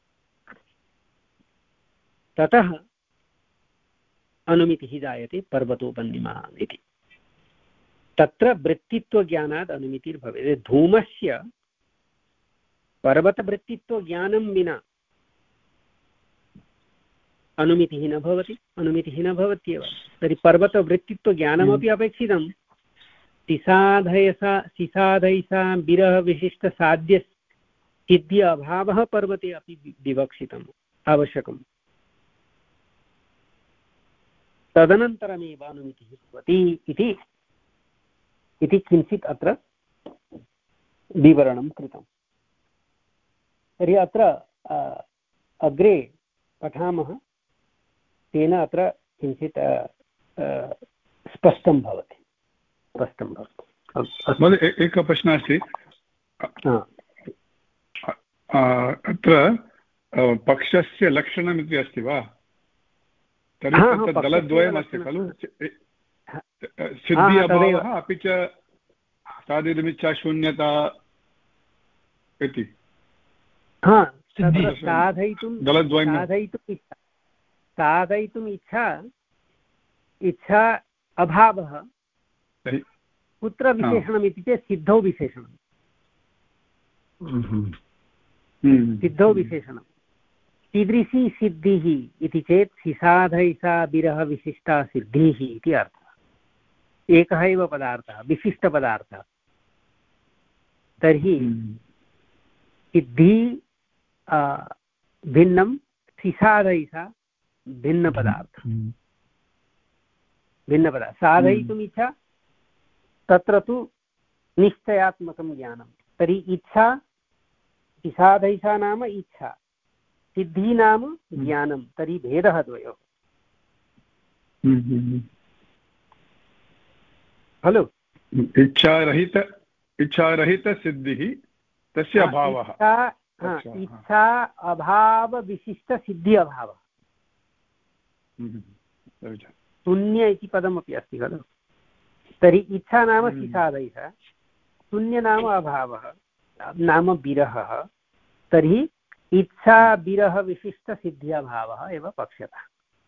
ततः अनुमितिः जायते पर्वतोपन्निमान् इति तत्र वृत्तित्वज्ञानात् अनुमितिर्भवेत् धूमस्य पर्वतवृत्तित्वज्ञानं विना अनुमितिः न भवति अनुमितिः न भवत्येव तर्हि पर्वतवृत्तित्वज्ञानमपि अपेक्षितं सिसाधयसा सिसाधैसा विरह विशिष्ट साध्य सिद्धि अभावः पर्वते अपि विवक्षितम् आवश्यकम् तदनन्तरमेव अनुमितिः भवति इति इति किञ्चित् अत्र विवरणं कृतम् तर्हि अत्र अग्रे पठामः तेन अत्र किञ्चित् स्पष्टं भवति स्पष्टं भवति महोदय एकः प्रश्नः अस्ति अत्र पक्षस्य लक्षणमिति अस्ति वा? तर्हि तत्र दलद्वयमस्ति खलु, सिद्धि अभावः अपि च साधितुमिच्छा शून्यता इति। साधयितुं साधयितुम् इच्छा साधयितुम् इच्छा इच्छा अभावः कुत्र विशेषणम् इति चेत् सिद्धौ विशेषणम्, सिद्धौ विशेषणं। कीदृशी सिद्धिः इति चेत् सिसाधैसा विरह विशिष्टा सिद्धिः इति अर्थः। एकः एव पदार्थः, विशिष्टपदार्थः। तर्हि सिद्धि भिन्नं, सिसाधैसा भिन्नपदार्थः, भिन्नपदार्थः। साधयितुम् इच्छा, तत्र तु निश्चयात्मकं ज्ञानं। तर्हि इच्छा, सिसाधैसा नाम इच्छा, सिद्धि नाम ज्ञानं। तर्हि भेदः द्वयोः खलु। इच्छारहित इच्छारहितसिद्धिः तस्य अभावः, इच्छा अभावविशिष्ट सिद्धि अभावः। शून्य इति पदमपि अस्ति खलु। तर्हि इच्छा नाम सिसाधैः, शून्य नाम अभावः नाम विरहः। तर्हि इच्छा विरह विशिष्ट सिद्धि अभावः एव पक्ष्यता।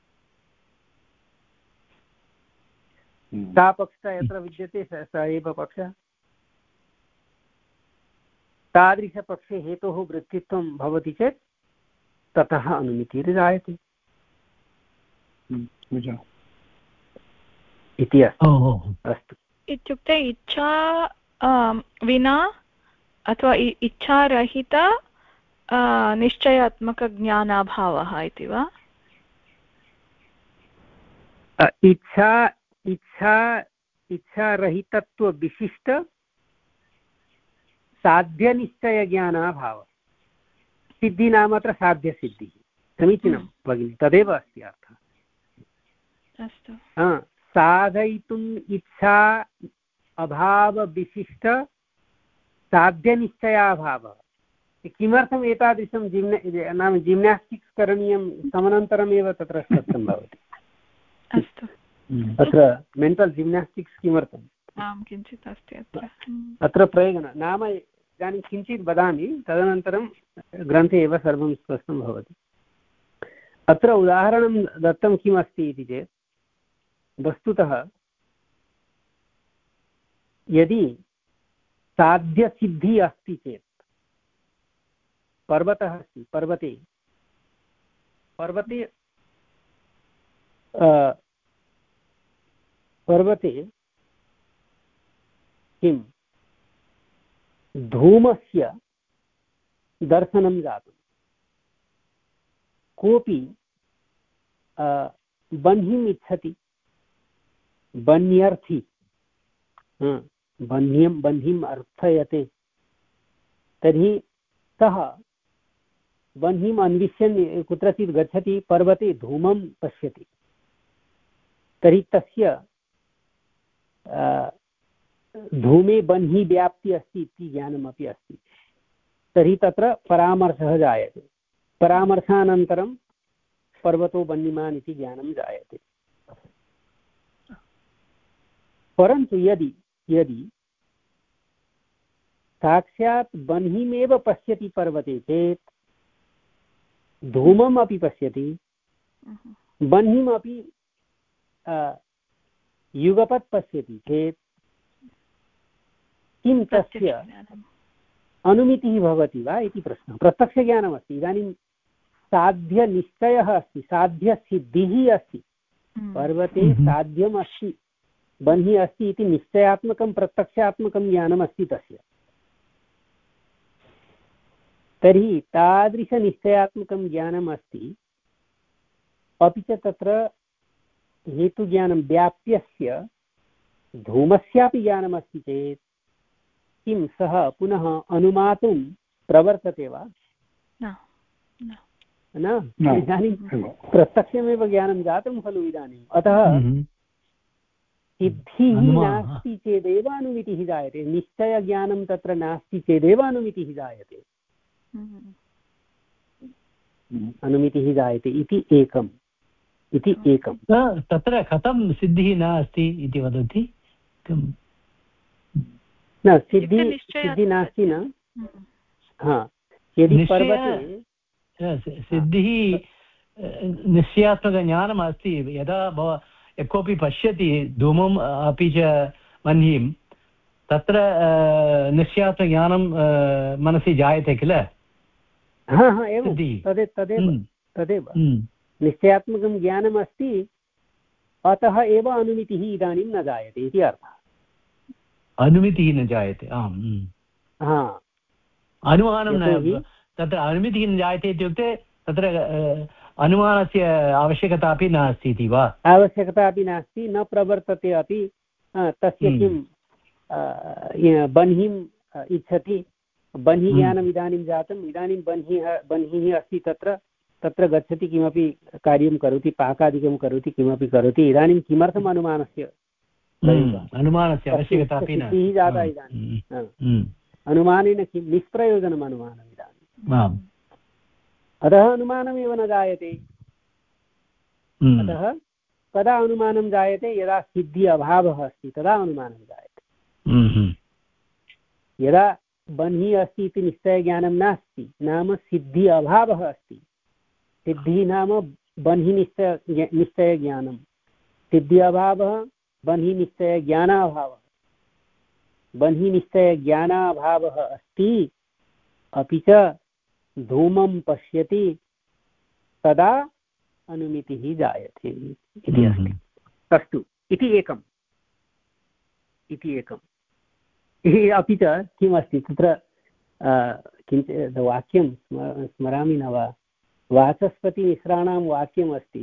सा पक्षता यत्र विद्यते स स एव पक्षः। तादृशपक्षे हेतोः वृत्तित्वं भवति चेत् ततः अनुमितिर्जायते इति अस्तु। इत्युक्ते इच्छा विना अथवा इच्छारहित निश्चयात्मकज्ञानाभावः इति वा? इच्छा इच्छा इच्छारहितत्वविशिष्ट साध्यनिश्चयज्ञानाभावः। सिद्धि नाम अत्र साध्यसिद्धिः। समीचीनं भगिनि, तदेव अस्ति अर्थः। अस्तु। साधयितुम् इच्छा अभावविशिष्ट साध्यनिश्चयाभावः। किमर्थम् एतादृशं जिम्ना नाम जिम्नास्टिक्स् करणीयं समनन्तरमेव तत्र सत्यं भवति। अस्तु। अत्र मेण्टल् जिम्नास्टिक्स् किमर्थम्? आं किञ्चित् अस्ति अत्र अत्र प्रयोजनं नाम इदानीं किञ्चित् वदामि, तदनन्तरं ग्रन्थे एव सर्वं स्पष्टं भवति। अत्र उदाहरणं दत्तं किमस्ति इति चेत्, वस्तुतः यदि साध्यसिद्धिः अस्ति चेत्, पर्वतः अस्ति, पर्वते पर्वते पर्वते किं धूमस्य दर्शनं जातं। कोऽपि बह्निम् इच्छति, बह्न्यर्थी बह्न्यं बह्निम् अर्थयते, तर्हि सः बह्निम् अन्विष्यन् कुत्रचित् गच्छति, पर्वते धूमं पश्यति। तर्हि तस्य धूमे बह्नी व्याप्ति अस्ति इति ज्ञानमपि अस्ति। तर्हि तत्र परामर्शः जायते। परामर्शानन्तरं पर्वतो बह्निमान् इति ज्ञानं जायते। परन्तु यदि यदि साक्षात् बह्निमेव पश्यति पर्वते चेत्, धूमम् अपि पश्यति, बह्निमपि युगपत् पश्यति चेत् किं तस्य अनुमितिः भवति वा इति प्रश्नः। प्रत्यक्षज्ञानमस्ति। इदानीं साध्यनिश्चयः अस्ति, साध्यसिद्धिः अस्ति, पर्वते साध्यम् अस्ति, बह्निः अस्ति इति निश्चयात्मकं प्रत्यक्षात्मकं ज्ञानमस्ति तस्य। तर्हि तादृशनिश्चयात्मकं ज्ञानम् अस्ति, अपि च तत्र हेतुज्ञानं व्याप्यस्य धूमस्यापि ज्ञानमस्ति चेत् किं सः पुनः अनुमातुं प्रवर्तते वा? न, इदानीं प्रत्यक्षमेव ज्ञानं जातं खलु इदानीम्। अतः सिद्धिः नास्ति चेदेव अनुमितिः जायते। निश्चयज्ञानं तत्र नास्ति चेदेव अनुमितिः जायते, अनुमितिः जायते इति एकम् इति एकं। तत्र कथं सिद्धिः नास्ति इति वदति? न सिद्धिः सिद्धिः नास्ति न, हा यदि पर्वते सिद्धिः निश्चयात्मकज्ञानम् अस्ति। यदा यः कोऽपि पश्यति धूमम् अपि च मह्यं, तत्र निश्चयात्मकज्ञानं मनसि जायते किल? हा हा एवं तदेव तदेव तदेव निश्चयात्मकं ज्ञानम् अस्ति, अतः एव अनुमितिः इदानीं न जायते इति अर्थः। अनुमितिः न जायते, आम्, हा अनुमानं न, तत्र अनुमितिः न जायते इत्युक्ते तत्र अनुमानस्य आवश्यकता अपि नास्ति इति वा? आवश्यकता अपि नास्ति, न प्रवर्तते अपि। तस्य किं बह्निम् इच्छति, बह्निः ज्ञानम् इदानीं जातम्, इदानीं बह्निः बह्निः अस्ति, तत्र तत्र गच्छति, किमपि कार्यं करोति, पाकादिकं करोति, किमपि करोति। इदानीं किमर्थम् अनुमानस्य अनुमानस्य आवश्यकता अपि नास्ति जाता इदानीं। अनुमानेन किं निष्प्रयोजनम् अनुमानम् इदानीम्, अतः अनुमानमेव न जायते। अतः कदा अनुमानं जायते? यदा सिद्धि अभावः अस्ति तदा अनुमानं जायते। यदा बह्निः अस्ति इति निश्चयज्ञानं नास्ति, नाम सिद्धि अभावः अस्ति। सिद्धिः नाम बह्निः निश्चय निश्चयज्ञानं, सिद्धि अभावः बह्निः निश्चयज्ञानाभावः। बह्निः निश्चयज्ञानाभावः अस्ति, अपि च धूमं पश्यति, तदा अनुमितिः जायते इति अस्ति। अस्तु, इति एकम् इति एकम्। अपि च किमस्ति तत्र किञ्चित् वाक्यं स्मरामि न वा? वाचस्पतिमिश्राणां वाक्यमस्ति,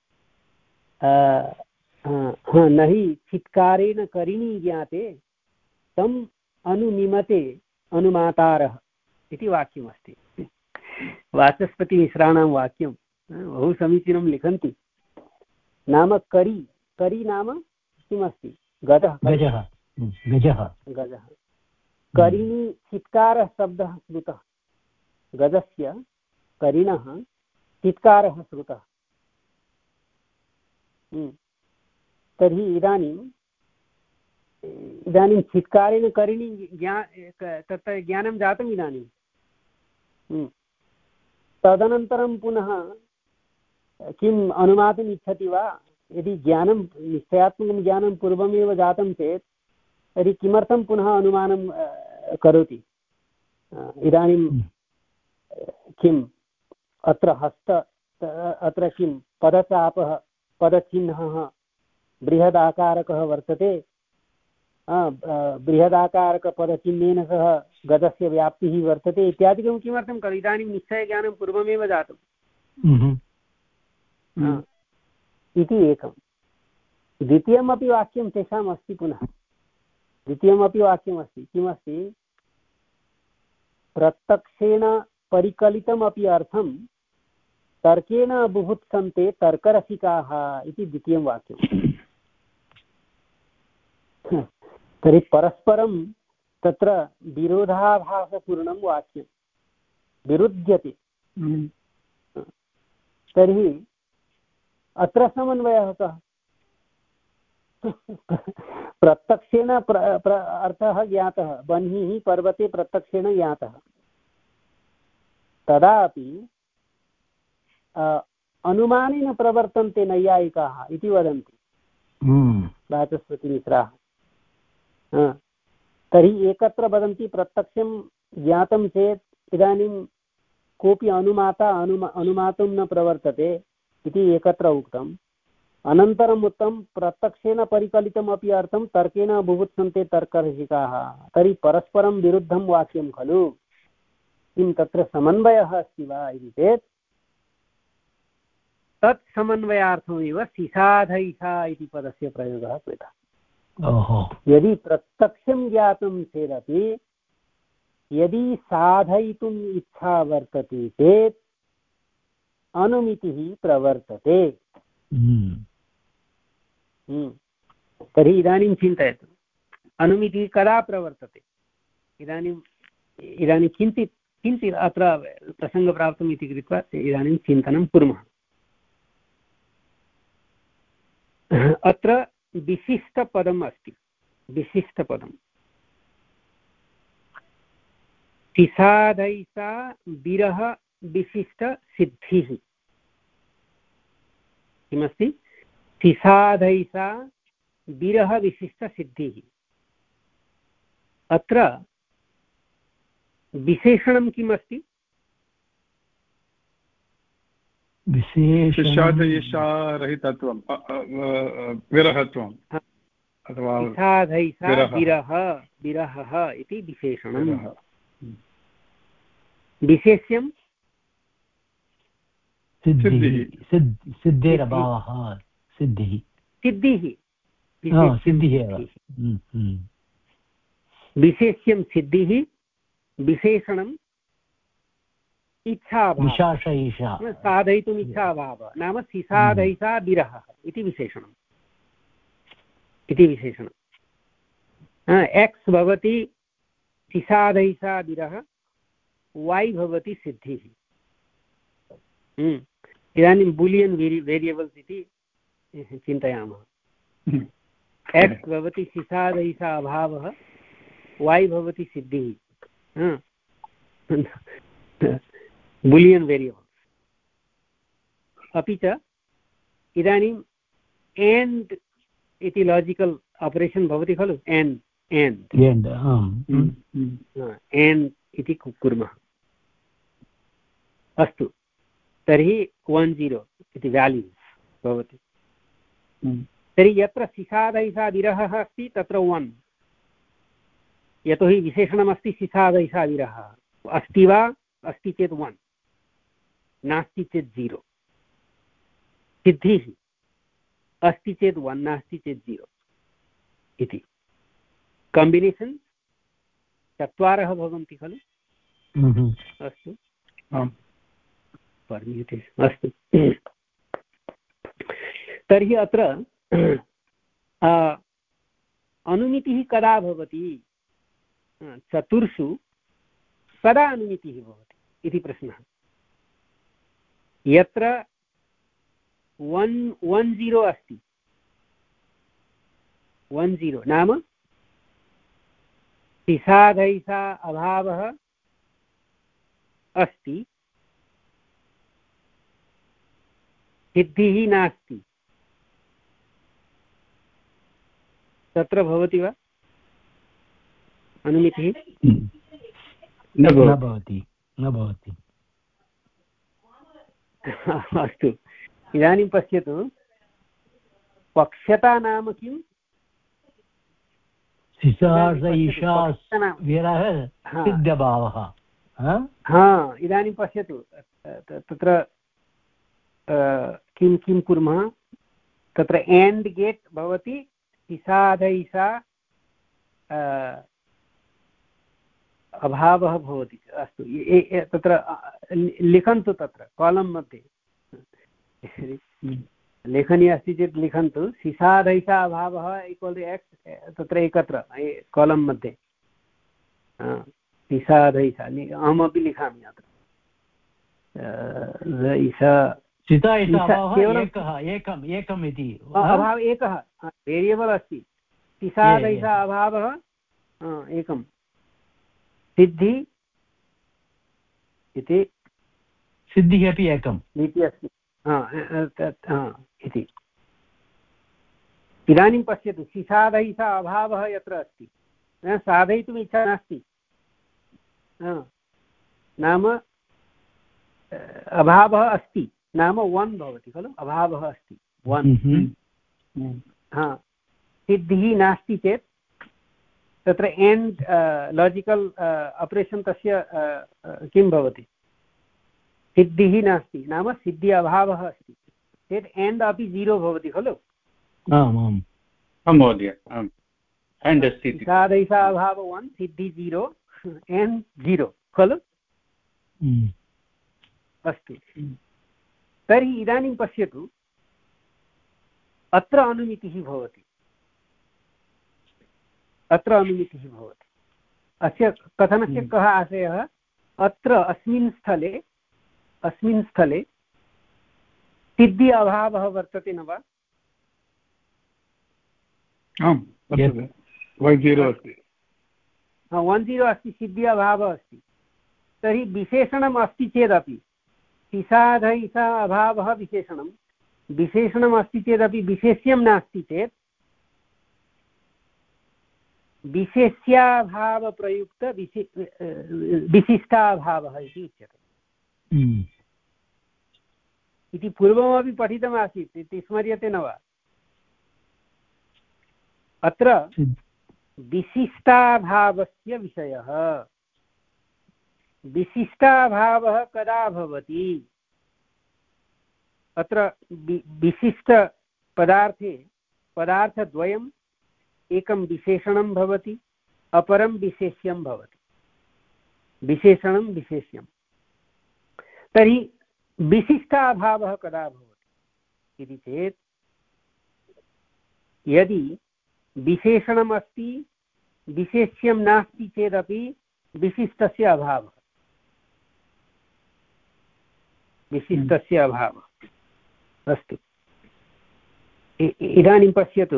न हि चित्कारेण करिणी ज्ञाते तम् अनुमिमते अनुमातारः इति वाक्यमस्ति। वाचस्पतिमिश्राणां वाक्यं बहु समीचीनं लिखन्ति। नाम करी, करी नाम किमस्ति? गजः गजः गजः गजः करिणी चित्कारः शब्दः श्रुतः, गजस्य करिणः चित्कारः श्रुतः। तर्हि इदानीं इदानीं चित्कारेण करिणी ज्ञा तत्र ज्ञानं जातम् इदानीं। तदनन्तरं पुनः किम् अनुमातुम् इच्छति वा? यदि ज्ञानं निश्चयात्मकं ज्ञानं पूर्वमेव जातं चेत् तर्हि किमर्थं पुनः अनुमानं करोति? इदानीं किम् अत्र हस्त अत्र किं पदचापः पदचिह्नः बृहदाकारकः वर्तते, बृहदाकारकपदचिह्नेन सह गजस्य व्याप्तिः वर्तते इत्यादिकं किमर्थं खलु? इदानीं निश्चयज्ञानं पूर्वमेव जातम् इति एकं। द्वितीयमपि वाक्यं तेषाम् अस्ति पुनः। द्वितीयमपि वाक्यमस्ति, किमस्ति? प्रत्यक्षेण परिकलितमपि अर्थं तर्केण बुभुत्सन्ते तर्करसिकाः इति द्वितीयं वाक्यं। तर्हि परस्परं तत्र विरोधाभासपूर्णं वाक्यं विरुध्यते। तर्हि अत्र समन्वयः कः? प्रत्यक्षेण प्र, प्र अर्थः ज्ञातः, बह्निः पर्वते प्रत्यक्षेण ज्ञातः, तदापि अनुमानेन प्रवर्तन्ते नैयायिकाः इति वदन्ति वाचस्पतिमिश्राः। तर्हि एकत्र वदन्ति प्रत्यक्षं ज्ञातं चेत् इदानीं कोऽपि अनुमाता अनुमा अनुमातुं न प्रवर्तते इति एकत्र उक्तम्। अनन्तरम् उक्तं प्रत्यक्षेण परिकलितमपि अर्थं तर्केण बुभुत्सन्ते तर्करसिकाः। तर्हि परस्परं विरुद्धं वाक्यं खलु? किं तत्र समन्वयः अस्ति वा इति चेत् तत् समन्वयार्थमेव सिसाधयिषा इति पदस्य प्रयोगः कृतः। यदि प्रत्यक्षं ज्ञातं चेदपि यदि साधयितुम् इच्छा वर्तते चेत् अनुमितिः प्रवर्तते। तर्हि इदानीं चिन्तयतु अनुमितिः कदा प्रवर्तते इदानीम् इदानीं किञ्चित् किञ्चित् अत्र प्रसङ्गप्राप्तम् इति कृत्वा इदानीं चिन्तनं कुर्मः। अत्र विशिष्टपदम् अस्ति विशिष्टपदं सिसाधैसा विरह विशिष्टसिद्धिः किमस्ति सिसाधैसा विरह विशिष्टसिद्धिः अत्र विशेषणं किम् अस्ति विशेषरहितत्वं विरहत्वम् अथवा सिसाधैसा विरह विरहः इति विशेषणं विशेष्यं सिद्धिरभावः सिद्धिः सिद्धिः सिद्धिः एव विशेष्यं सिद्धिः विशेषणम् इच्छाभावः साधयितुम् इच्छाभावः नाम सिसाधैसा विरहः इति विशेषणम् इति विशेषणम् एक्स् भवति सिसाधैसा विरह वै भवति सिद्धिः इदानीं बूलियन् वेरि वेरियबल्स् इति चिन्तयामः एक्स् भवति सिसाधैसा अभावः वै भवति सिद्धिः बूलियन् वेरियबल्स् अपि च इदानीम् एण्ड् इति लाजिकल् आपरेशन् भवति खलु एण्ड् एण्ड् एण्ड् इति कुर्मः अस्तु तर्हि वन् जीरो इति वेल्यूस् भवति तर्हि यत्र सिसाधैसा विरहः अस्ति तत्र वन् यतोहि विशेषणमस्ति सिसाधैसा विरहः अस्ति वा अस्ति चेत् वन् नास्ति चेत् जीरो सिद्धिः अस्ति चेत् वन् नास्ति चेत् जीरो इति काम्बिनेशन् चत्वारः भवन्ति खलु अस्तु पर्म्यूटेशन् अस्तु तर्हि अत्र अनुमितिः कदा भवति चतुर्षु कदा अनुमितिः भवति इति प्रश्नः यत्र वन् वन् जीरो अस्ति वन् जीरो नाम सिसाधैसा अभावः अस्ति सिद्धिः नास्ति तत्र भवति वा अनुमितिः न भवति न भवति अस्तु इदानीं पश्यतु पक्षता नाम किम् सिसाधैसा विरह सिद्धभावः हा इदानीं पश्यतु तत्र किं किं कुर्मः तत्र एण्ड् गेट् भवति सिसाधैसा अभावः भवति अस्तु तत्र लिखन्तु तत्र कालम् मध्ये लेखनी अस्ति चेत् लिखन्तु सिसाधैसा अभावः इक्वल् टु एक्स् तत्र एकत्र कालम् मध्ये सिसाधैसा अहमपि लिखामि अत्र एकम् एकम् इति अभावः एकः वेरियबल् अस्ति सिसाधैसा अभावः एकं सिद्धि इति सिद्धिः अपि एकम् इति अस्ति इति इदानीं पश्यतु सिसाधैसा अभावः यत्र अस्ति साधयितुम् इच्छा नास्ति नाम अभावः अस्ति नाम वन् भवति खलु अभावः अस्ति वन् हा सिद्धिः नास्ति चेत् तत्र एण्ड् लाजिकल् आपरेशन् तस्य किं भवति सिद्धिः नास्ति नाम सिद्धि अभावः अस्ति चेत् एण्ड् अपि जीरो भवति खलु सिसाधैसा अभाव वन् सिद्धि जीरो एण्ड् जीरो खलु अस्तु तर्हि इदानीं पश्यतु अत्र अनुमितिः भवति अत्र अनुमितिः भवति। अस्य कथनस्य कः आशयः? अत्र अस्मिन् स्थले अस्मिन् स्थले सिद्धि अभावः वर्तते न वा? आम्, वन् जीरो अस्ति, वन् जीरो अस्ति, सिद्धि अभावः अस्ति। तर्हि विशेषणम् अस्ति चेदपि सिसाधैसा अभावः विशेषणं, विशेषणम् अस्ति चेदपि विशेष्यं नास्ति चेत् विशेष्याभावप्रयुक्त विशि विशिष्टाभावः इति उच्यते। इति पूर्वमपि पठितमासीत् इति स्मर्यते न वा? अत्र विशिष्टाभावस्य विषयः, विशिष्टाभावः कदा भवति? अत्र विशिष्टपदार्थे पदार्थद्वयम्, एकं विशेषणं भवति, अपरं विशेष्यं भवति। विशेषणं विशेष्यं। तर्हि विशिष्टाभावः कदा भवति इति चेत् यदि विशेषणमस्ति विशेष्यं नास्ति चेदपि विशिष्टस्य अभावः, विशिष्टस्य अभावः। अस्तु, इदानीं पश्यतु,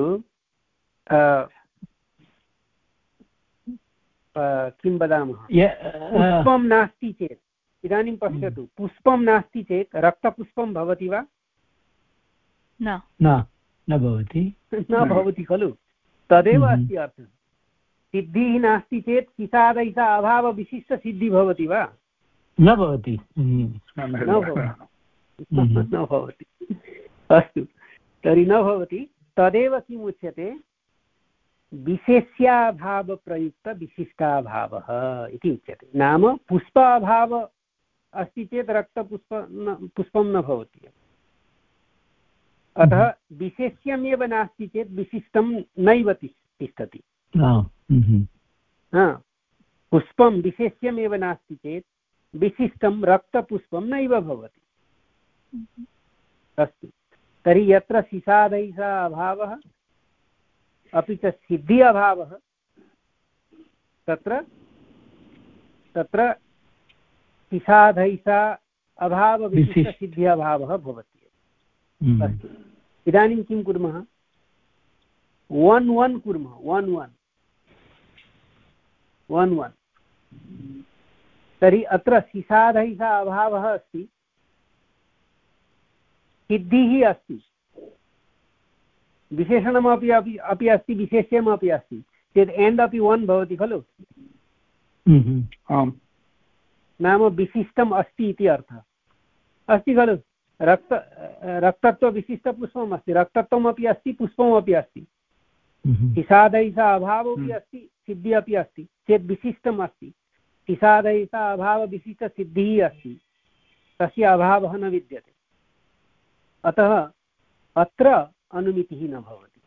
किं वदामः, पुष्पं नास्ति चेत्, इदानीं पश्यतु, पुष्पं नास्ति चेत् रक्तपुष्पं भवति वा? न न भवति, न भवति खलु। तदेव अस्ति अर्थः। सिद्धिः नास्ति चेत् सिसादैसा अभावविशिष्टसिद्धिः भवति वा? न भवति, न भवति। अस्तु, तर्हि न भवति। तदेव किम् उच्यते? विशेष्याभावप्रयुक्त विशिष्टाभावः इति उच्यते। नाम पुष्पाभाव अस्ति चेत् रक्तपुष्प पुष्पं न भवति। अतः विशेष्यमेव नास्ति चेत् विशिष्टं नैव तिष्ठति। पुष्पं विशेष्यमेव नास्ति चेत् विशिष्टं रक्तपुष्पं नैव भवति। अस्तु, तर्हि यत्र सिसादैसा अभावः अपि च सिद्धि अभावः, तत्र तत्र सिसाधैसा अभावविशिष्टसिद्धि अभावः भवति। अस्तु, इदानीं किं कुर्मः? वन् वन् कुर्मः। वन् वन् वन् वन् तर्हि अत्र सिसाधैसा अभावः अस्ति, सिद्धिः अस्ति, विशेषणमपि अपि अपि अस्ति, विशेष्यमपि अस्ति चेत् एण्ड् अपि वन् भवति खलु। आम्, नाम विशिष्टम् अस्ति इति अर्थः। अस्ति खलु। रक्त रक्तत्वविशिष्टपुष्पम् अस्ति, रक्तत्वमपि अस्ति, पुष्पमपि अस्ति, सिसादैसा अभावोपि अस्ति, सिद्धिः अपि अस्ति चेत् विशिष्टम् अस्ति। सिसादैसा अभावविशिष्टसिद्धिः अस्ति, तस्य अभावः न विद्यते। अतः अत्र अनुमितिः न भवति,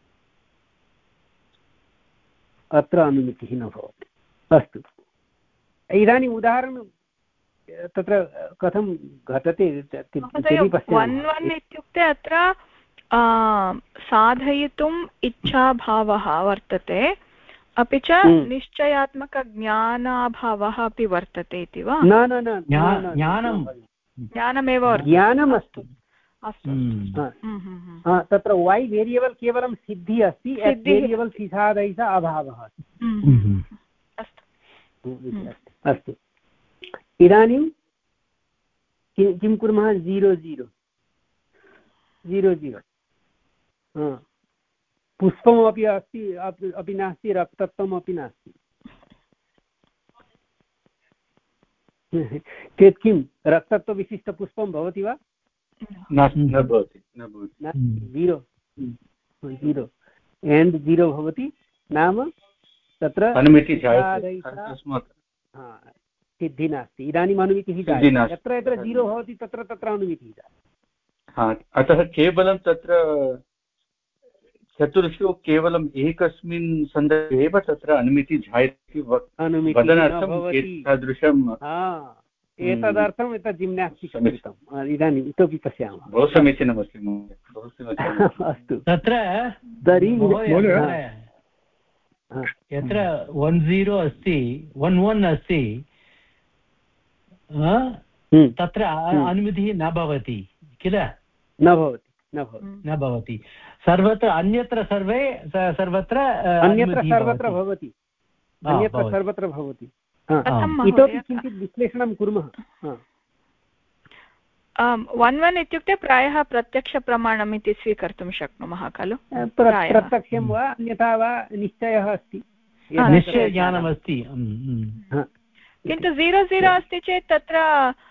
अत्र अनुमितिः न भवति। अस्तु, इदानीम् उदाहरणं तत्र कथं घटते वन् वन् इत्युक्ते अत्र साधयितुम् इच्छाभावः वर्तते, अपि च निश्चयात्मकज्ञानाभावः अपि वर्तते इति वा? न न न, ज्ञानं ज्ञानमेव ज्ञानमस्ति। अस्तु, तत्र वै वेरियेबल् केवलं सिद्धिः अस्ति, एस् वेरियेबल् सिसादैसा अभावः अस्ति। अस्तु, इदानीं किं किं कुर्मः? जीरो जीरो जीरो जीरो पुष्पमपि अस्ति, अपि नास्ति, रक्तत्वमपि नास्ति चेत् किं रक्तत्वविशिष्टपुष्पं भवति वा? न भवति, जीरो जीरो एण्ड् जीरो भवति। नाम तत्र सिद्धिः नास्ति। इदानीम् अनुमितिः जायते। यत्र यत्र जीरो भवति तत्र तत्र अनुमितिः जायते। अतः केवलं तत्र चतुर्षु केवलम् एकस्मिन् सन्दर्भे एव तत्र अनुमितिः जायते वदनार्थम् एतादृशं। एतदर्थम् एतत् जिम्नास्टिक् कृतम्। इदानीम् इतोपि पश्यामः। बहु समीचीनमस्ति महोदय, बहु समीचीनम्। अस्तु, तत्र तर्हि यत्र वन् जीरो अस्ति वन् वन् अस्ति तत्र अनुमतिः न भवति किल न भवति न भवति न भवति सर्वत्र अन्यत्र सर्वे सर्वत्र अन्यत्र सर्वत्र भवति अन्यत्र सर्वत्र भवति इतोपि किञ्चित् विश्लेषणं कुर्मः वन् वन् इत्युक्ते प्रायः प्रत्यक्षप्रमाणम् इति स्वीकर्तुं शक्नुमः खलु प्रत्यक्षं वा अन्यथा वा निश्चयः अस्ति निश्चयज्ञानमस्ति किन्तु जीरो जीरो अस्ति चेत् तत्र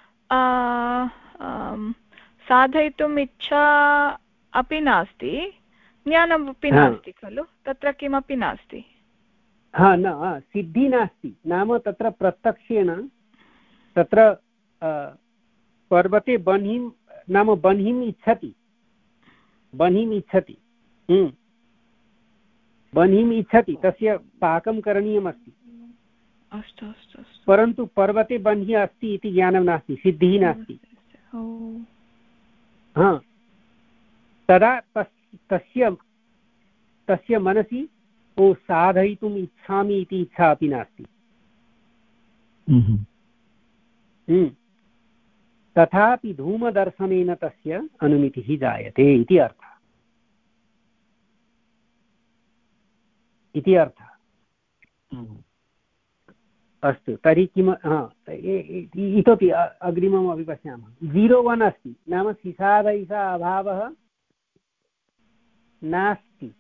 साधयितुम् इच्छा अपि नास्ति ज्ञानमपि नास्ति खलु तत्र किमपि नास्ति हा न सिद्धिः नास्ति नाम तत्र प्रत्यक्षेण तत्र पर्वते बह्निं नाम बह्निम् इच्छति बह्निम् इच्छति बह्निम् इच्छति तस्य पाकं करणीयमस्ति अस्तु अस्तु परन्तु पर्वते बह्निः अस्ति इति ज्ञानं नास्ति सिद्धिः नास्ति हा तदा तस्य तस्य मनसि ओ साधयितुम् इच्छामि इति इच्छा अपि नास्ति तथापि धूमदर्शनेन तस्य अनुमितिः जायते इति अर्थः इति अर्थः अस्तु तर्हि किम् इतोपि अग्रिमम् अपि पश्यामः जीरो वन् अस्ति नाम सिसादयिसा अभावः नास्ति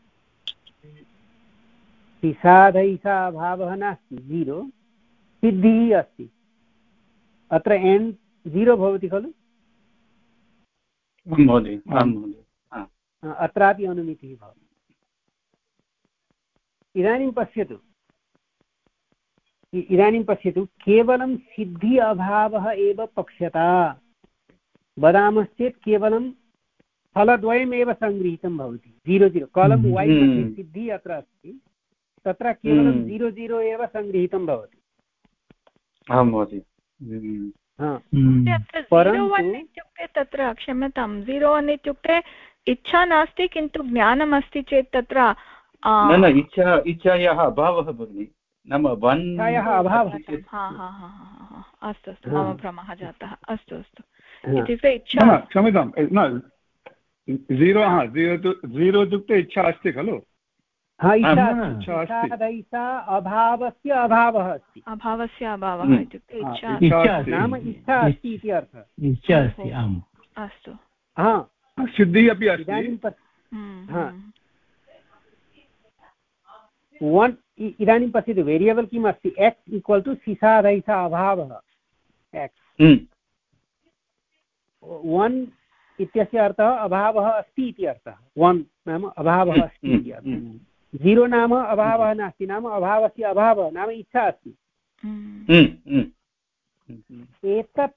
सिसादयिसा अभावः नास्ति जीरो सिद्धिः अस्ति अत्र एण्ड् जीरो भवति खलु अत्रापि अनुमितिः भवति इदानीं पश्यतु इदानीं पश्यतु केवलं सिद्धि अभावः एव पक्ष्यता वदामश्चेत् केवलं फलद्वयमेव सङ्गृहीतं भवति जीरो जीरो कालं वै मध्ये सिद्धिः अत्र अस्ति तत्र केवलं जीरो जीरो एव सङ्गृहीतं भवति इत्युक्ते तत्र क्षम्यतां जीरो वन् इत्युक्ते इच्छा नास्ति किन्तु ज्ञानमस्ति चेत् तत्र इच्छायाः अभावः भगिनि नाम अभावः अस्तु अस्तु मम भ्रमः जातः अस्तु अस्तु इत्युक्ते इच्छा क्षम्यतां न जीरो हा जीरो जीरो इत्युक्ते इच्छा अस्ति खलु अभावस्य अभावः अस्ति अभावस्य अभावः इत्युक्ते इच्छा नाम इच्छा अस्ति इति अर्थः इच्छा अस्ति अस्तु हा सिद्धिः अपि अस्ति इदानीं वन् इदानीं पश्यतु वेरियबल् किम् अस्ति एक्स् इक्वल् टु सिसादयिसा अभावः एक्स् वन् इत्यस्य अर्थः अभावः अस्ति इति अर्थः वन् नाम अभावः अस्ति इति अर्थः जीरो नाम अभावः नास्ति नाम अभावस्य अभावः नाम इच्छा अस्ति एतत्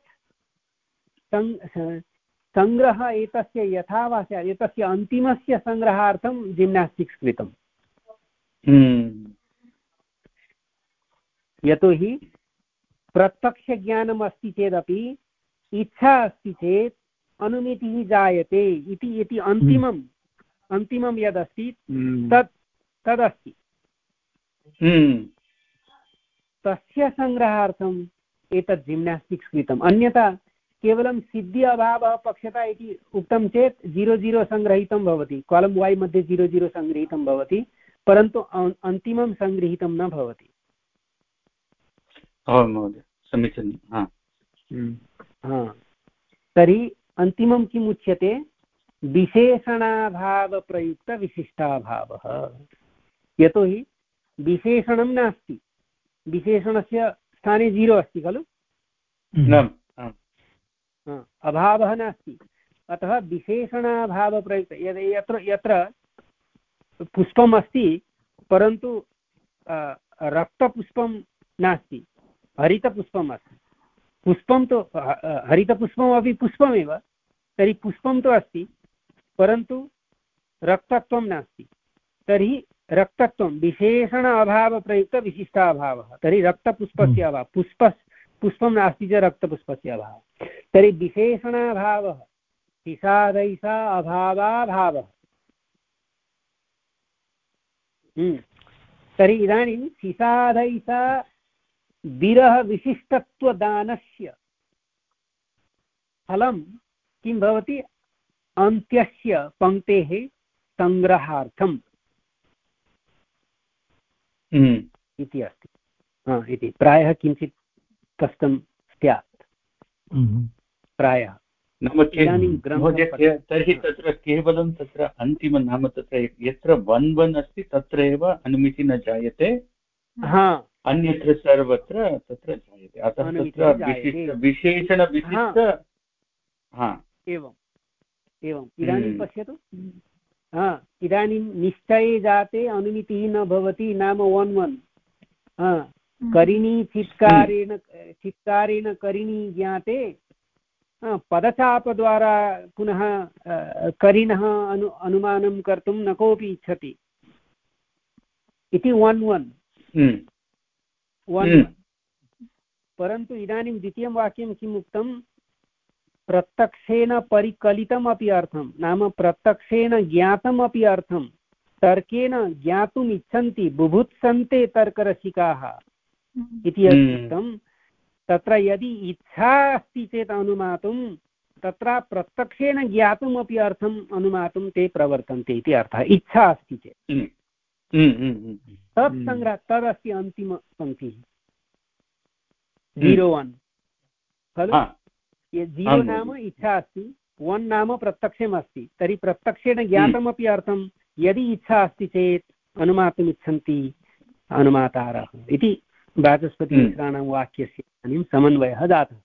सङ्ग्रहः एतस्य यथा वा स्यात् एतस्य अन्तिमस्य सङ्ग्रहार्थं जिम्नास्टिक्स् कृतम् यतोहि प्रत्यक्षज्ञानम् अस्ति चेदपि इच्छा अस्ति चेत् अनुमितिः जायते इति इति अन्तिमम् अन्तिमं यदस्ति तत् तदस्ति तस्य सङ्ग्रहार्थम् एतत् जिम्नास्टिक्स् कृतम् अन्यथा केवलं सिद्धि अभावः पक्ष्यता इति उक्तं चेत् जीरो जीरो सङ्गृहीतं भवति कालं वै मध्ये जीरो जीरो सङ्गृहीतं भवति परन्तु अन्तिमं सङ्गृहीतं न भवति समीचीनं तर्हि अन्तिमं किम् उच्यते विशेषणाभावप्रयुक्तविशिष्टाभावः यतोहि विशेषणं नास्ति विशेषणस्य स्थाने जीरो अस्ति खलु अभावः नास्ति अतः विशेषणाभावप्रयुक्त यत्र यत्र पुष्पम् अस्ति परन्तु रक्तपुष्पं नास्ति हरितपुष्पम् अस्ति पुष्पं तु हरितपुष्पमपि पुष्पमेव तर्हि पुष्पं तु अस्ति परन्तु रक्तत्वं नास्ति तर्हि रक्तत्वं विशेषण अभावप्रयुक्तविशिष्टाभावः तर्हि रक्तपुष्पस्य अभावः पुष्प पुष्पं नास्ति चेत् रक्तपुष्पस्य अभावः तर्हि विशेषणाभावः विषादैषा अभावाभावः तर्हि इदानीं सिसाधैसा विरहविशिष्टत्वदानस्य फलं किं भवति? अन्त्यस्य पङ्क्तेः सङ्ग्रहार्थम् इति अस्ति। इति प्रायः किञ्चित् कष्टं स्यात् प्रायः। तर्हि तत्र केवलं तत्र अन्तिमं नाम तत्र यत्र वन् वन् अस्ति तत्र एव अनुमितिः न जायते, अन्यत्र सर्वत्र तत्र जायते। अतः तत्र विशेषणविशिष्ट एवं एवम् इदानीं पश्यतु, हा इदानीं निश्चये जाते अनुमितिः न भवति नाम वन् वन्। हा करिणी चित्कारेण चित्कारेण करिणी ज्ञाते पदचापद्वारा पुनः करिणः अनु अनुमानं कर्तुं न कोऽपि इच्छति इति वन् वन् वन्। परन्तु इदानीं द्वितीयं वाक्यं किम् उक्तं? प्रत्यक्षेन परिकलितम् अपि अर्थं, नाम प्रत्यक्षेण ज्ञातम् अपि अर्थं तर्केण ज्ञातुम् इच्छन्ति बुभुत्सन्ते तर्करसिकाः इति उक्तं। तत्र यदि इच्छा अस्ति चेत् अनुमातुं तत्र प्रत्यक्षेण ज्ञातुम् अपि अर्थम् अनुमातुं ते प्रवर्तन्ते इति अर्थः। इच्छा अस्ति चेत् तत् सङ्ग्रह तदस्ति अन्तिमपङ्क्तिः जीरो वन् खलु। जीरो नाम इच्छा अस्ति, वन् नाम प्रत्यक्षम् अस्ति। तर्हि प्रत्यक्षेण ज्ञातमपि अर्थं यदि इच्छा अस्ति चेत् अनुमातुम् इच्छन्ति अनुमातारः इति वाचस्पतिमिश्राणां वाक्यस्य इदानीं समन्वयः जातः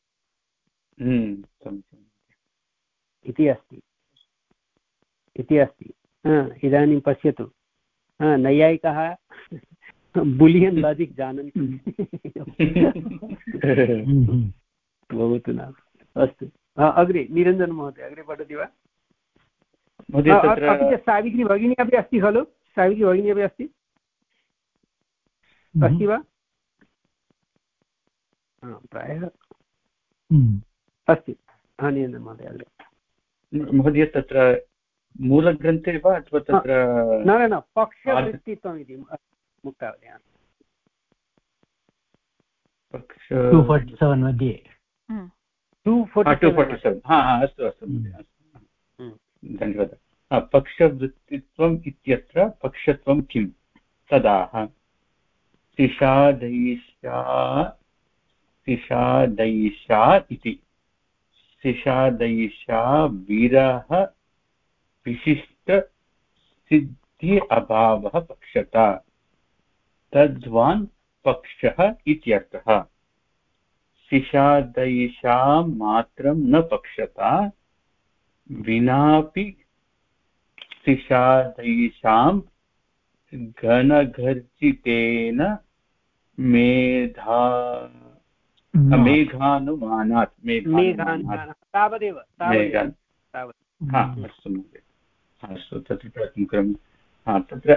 इति अस्ति इति अस्ति। इदानीं पश्यतु, नैयायिकाः बुलियन् लाजिक् जानन्ति भवतु नाम। अस्तु, अग्रे निरञ्जन महोदय अग्रे पठति वा? अपि च सावित्री भगिनी अपि अस्ति खलु? सावित्री भगिनी अपि अस्ति अस्ति वा? प्रायः अस्ति। निरञ्जन महोदय अग्रे। महोदय तत्र मूलग्रन्थे वा अथवा तत्र न न पक्षवृत्तित्वम् इति मुक्तावल्यां पक्ष टु फोर्टि सेवेन् मध्ये टु फोर्टि सेवेन्। हा अस्तु अस्तु धन्यवादः। पक्षवृत्तित्वम् इत्यत्र पक्षत्वं किं? तदाह सिषादैषा सिषादैषा इति सिषादैषा विरह विशिष्ट सिद्धि अभावः पक्षता तद्वान् पक्षः इत्यर्थः। सिषादैषा मात्रं न पक्षता विनापि सिषादैषां घनघर्जितेन मेधा मेघानुमानात् मेघानुमानात् तावदेव तावदेव हा अस्तु महोदय अस्तु तत्र प्रयत्नं करोमि। हा तत्र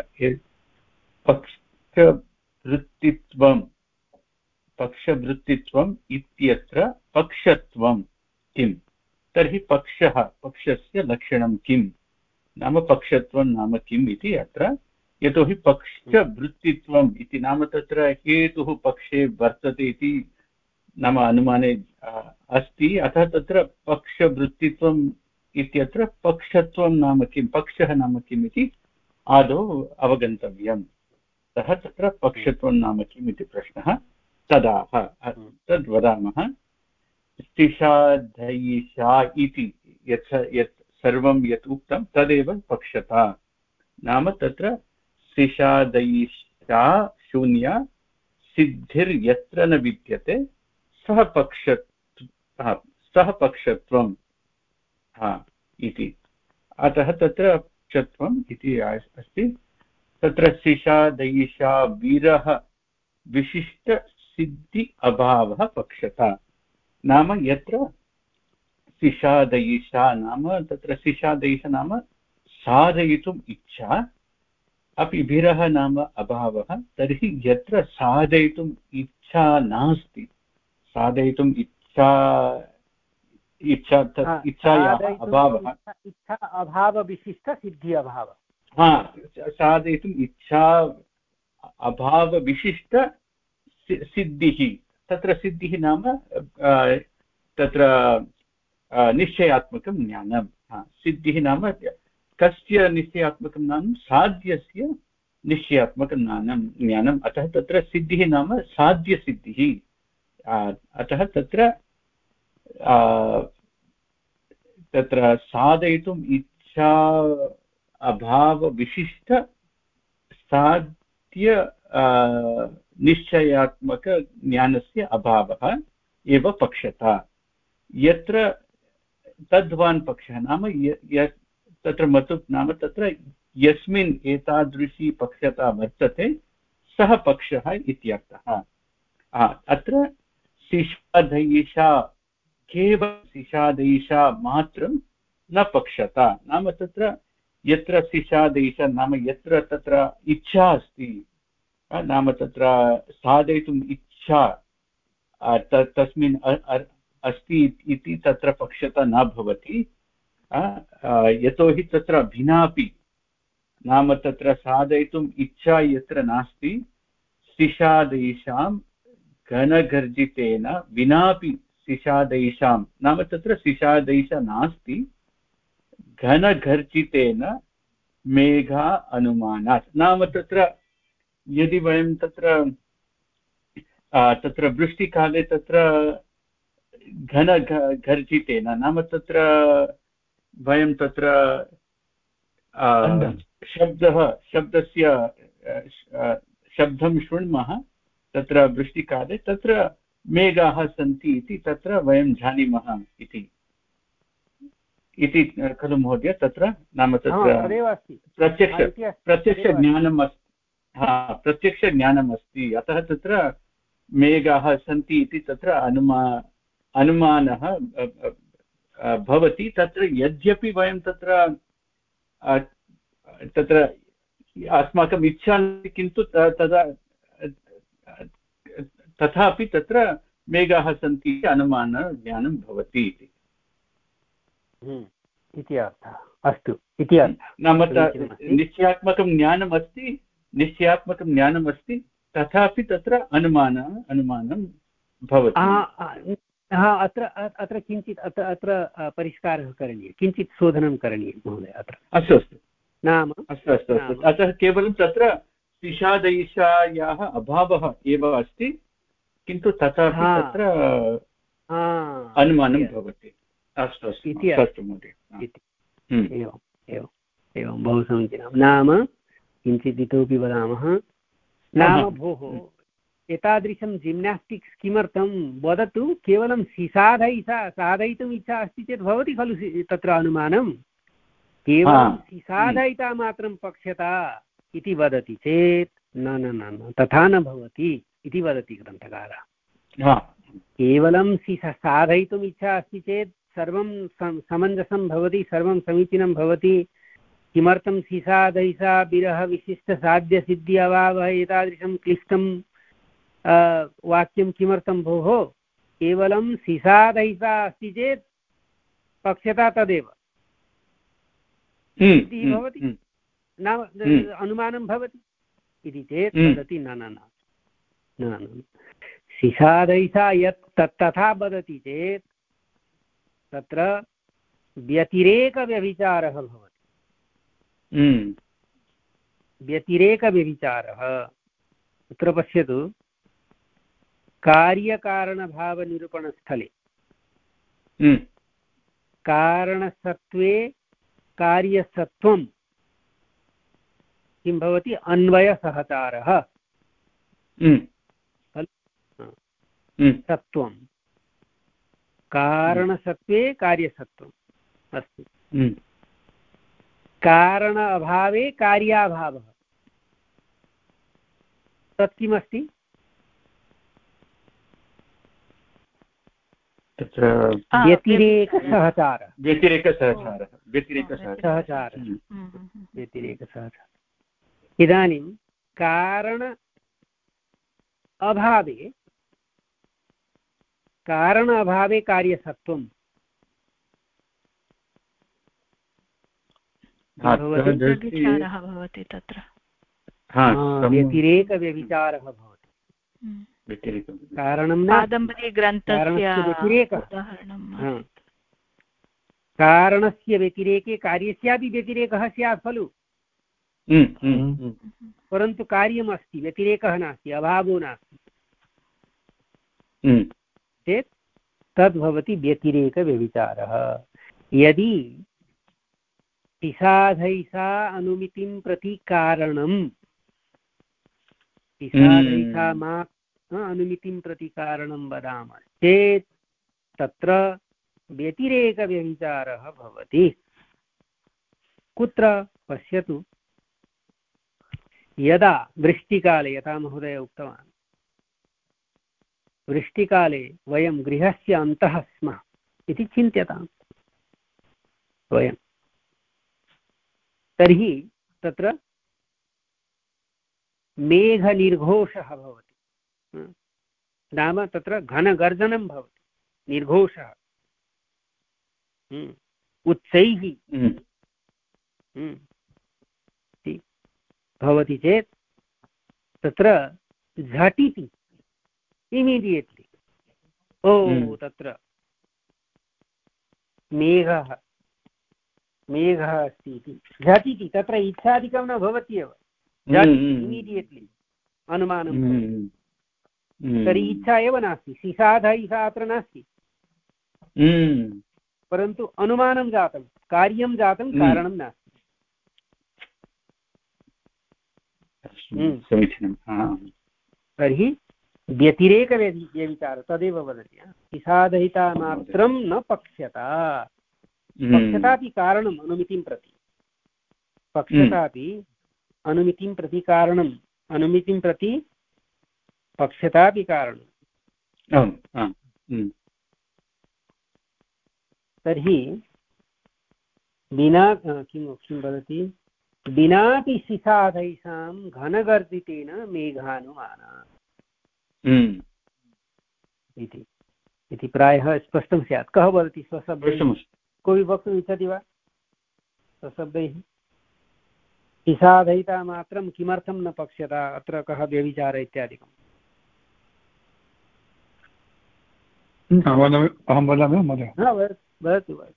पक्षवृत्तित्वं पक्षवृत्तित्वम् इत्यत्र पक्षत्वं किं? तर्हि पक्षः पक्षस्य लक्षणं किं नाम पक्षत्वं नाम किम् इति अत्र यतोहि पक्षवृत्तित्वम् इति नाम तत्र हेतुः पक्षे वर्तते इति नाम अनुमाने अस्ति। अतः तत्र पक्षवृत्तित्वम् इत्यत्र पक्षत्वं नाम किं पक्षः नाम किम् इति आदौ अवगन्तव्यम्। अतः तत्र पक्षत्वं नाम किम् इति प्रश्नः। तदाह तद् वदामः। सिषादैषा इति यत् यत् सर्वं यत् उक्तं तदेव पक्षता नाम तत्र सिषादैषा शून्य सिद्धिर्यत्र न विद्यते सः पक्ष सः पक्षत्वं हा इति। अतः तत्र पक्षत्वम् इति अस्ति। तत्र सिषादैषा विरह विशिष्ट सिद्धि अभावः पक्षता नाम यत्र सिषादैषा नाम तत्र सिषादैषा नाम साधयितुम् इच्छा अपि विरह नाम अभावः। तर्हि यत्र साधयितुम् इच्छा नास्ति साधयितुम् इच्छा इच्छा इच्छायाः अभावः इच्छा अभावविशिष्ट सिद्धि अभावः। हा साधयितुम् इच्छा अभावविशिष्ट सिद्धिः तत्र सिद्धिः नाम तत्र निश्चयात्मकं ज्ञानं सिद्धिः नाम कस्य निश्चयात्मकं ज्ञानं साध्यस्य निश्चयात्मकं ज्ञानं ज्ञानम् अतः तत्र सिद्धिः नाम साध्यसिद्धिः अतः तत्र तत्र साधयितुम् इच्छा अभावविशिष्ट साध्य निश्चयात्मकज्ञानस्य अभावः एव पक्षता यत्र तद्वान् पक्षः नाम तत्र मतुप् नाम तत्र यस्मिन् एतादृशी पक्षता वर्तते सः पक्षः इत्यर्थः अत्र शिशादैषा केवलं शिशादैषा मात्रं न पक्षता नाम तत्र यत्र शिशादैषा नाम यत्र तत्र इच्छा अस्ति नाम तत्र साधयितुम् इच्छा तस्मिन् अस्ति इति तत्र पक्षता न भवति यतोहि तत्र भिन्नापि नाम तत्र साधयितुम् इच्छा यत्र नास्ति शिशादैषां घनगर्जितेन विनापि शिशादैषां नाम तत्र शिशादैषा नास्ति घनगर्जितेन मेघा अनुमानात् नाम तत्र यदि वयं तत्र तत्र वृष्टिकाले तत्र घन गर्जितेन नाम तत्र वयं तत्र शब्दः शब्दस्य शब्दं शृण्मः तत्र वृष्टिकाले तत्र मेघाः सन्ति इति तत्र वयं जानीमः इति इति खलु महोदय तत्र नाम तत्र प्रत्यक्ष प्रत्यक्षज्ञानम् अस्ति हा प्रत्यक्षज्ञानम् अस्ति अतः तत्र मेघाः सन्ति इति तत्र अनुमा अनुमानः भवति तत्र यद्यपि वयं तत्र तत्र अस्माकम् इच्छा किन्तु तदा तथापि तत्र मेघाः सन्ति अनुमानज्ञानं भवति इति इति अर्थः अस्तु इति अर्थः नाम निश्चयात्मकं ज्ञानम् अस्ति निश्चयात्मकं ज्ञानम् अस्ति तथापि तत्र अनुमान अनुमानं भवति अत्र अत्र किञ्चित् अत्र अत्र परिष्कारः करणीयः किञ्चित् शोधनं करणीयं महोदय अत्र अस्तु अस्तु नाम अस्तु अस्तु अस्तु अतः केवलं तत्र शिशादैषायाः अभावः एव अस्ति किन्तु तथापि तत्र अनुमानं भवति अस्तु अस्तु अस्तु महोदय एवम् एवम् एवं बहु समीचीनं नाम किञ्चित् इतोपि वदामः नाम भोः एतादृशं जिम्नास्टिक्स् किमर्थं वदतु केवलं शिशादैषा साधयितुम् इच्छा अस्ति चेत् भवति खलु तत्र अनुमानं केवलं शिशादयिता मात्रं पक्ष्यता इति वदति चेत् न न न तथा न भवति इति वदति ग्रन्थकारः केवलं शिशा साधयितुम् इच्छा अस्ति चेत् सर्वं समञ्जसं भवति सर्वं समीचीनं भवति किमर्थं शिशादैषा विरह विशिष्टसाध्यसिद्धि अभावः एतादृशं क्लिष्टं वाक्यं किमर्थं भोः केवलं शिशादैषा अस्ति चेत् पक्ष्यता तदेव इति भवति नाम अनुमानं भवति इति चेत् वदति न न न न शिशादैषा यत् तत् तथा वदति चेत् तत्र व्यतिरेकव्यभिचारः भवति व्यतिरेकव्यभिचारः अत्र पश्यतु कार्यकारणभावनिरूपणस्थले कारणसत्त्वे कार्यसत्त्वं किं भवति अन्वयसहचारः सत्त्वं कारणसत्त्वे कार्यसत्त्वम् अस्ति कारण अभावे कार्याभावः तत् किमस्ति तत्र व्यतिरेकसहचारः व्यतिरेकसहचारः व्यतिरेकसहचारः व्यतिरेकसहचारः इदानीं कारण अभावे कारण अभावे कार्यसत्त्वं भवति तत्र व्यतिरेकव्यभिचारः भवति। कारणं कादम्बरीग्रन्थस्य व्यतिरेकः, कारणस्य व्यतिरेके कार्यस्यापि व्यतिरेकः स्यात् खलु, परन्तु कार्यमस्ति, व्यतिरेकः नास्ति, अभावो नास्ति चेत् तद्भवति व्यतिरेकव्यभिचारः। यदि तिसाधैसा अनुमितिं प्रति कारणं तिसाधैसा मा अनुमितिं प्रति कारणं वदामः चेत् तत्र व्यतिरेकव्यभिचारः भवति। कुत्र पश्यतु, यदा वृष्टिकाले, यथा महोदय उक्तवान्, वृष्टिकाले वयं गृहस्य अन्तः स्मः इति चिन्त्यताम् वयं, तर्हि तत्र मेघनिर्घोषः भवति, नाम तत्र घनगर्जनं भवति, निर्घोषः उच्चैः भवति चेत् तत्र झटिति इमीडियेट्लि ओ तत्र मेघः मेघः अस्ति इति झटिति, तत्र इच्छादिकं न भवति एव, इमीडियेट्लि अनुमानं। तर्हि इच्छा एव नास्ति, सिसाध इसा अत्र नास्ति, परन्तु अनुमानं जातं, कार्यं जातं, कारणं नास्ति। तर्हि व्यतिरेकव्यभिचारः तदेव वदति, सिसाधहिता मात्रं न पक्ष्यता, पक्ष्यतापि कारणम् अनुमितिं प्रति, पक्ष्यतापि अनुमितिं प्रति कारणम्, अनुमितिं प्रति पक्ष्यतापि कारणम्। तर्हि विना किं किं वदति, विनापि सिसाधैषां घनगर्जितेन मेघानुमाना इति इति प्रायः स्पष्टं स्यात्। कः वदति स्वशब्दैः, कोऽपि वक्तुम् इच्छति वा स्वशब्दैः? सिसाधैता मात्रं किमर्थं न पक्ष्यता, अत्र कः व्यभिचारः इत्यादिकम्? अहं वदामि महोदय? वदतु वदतु।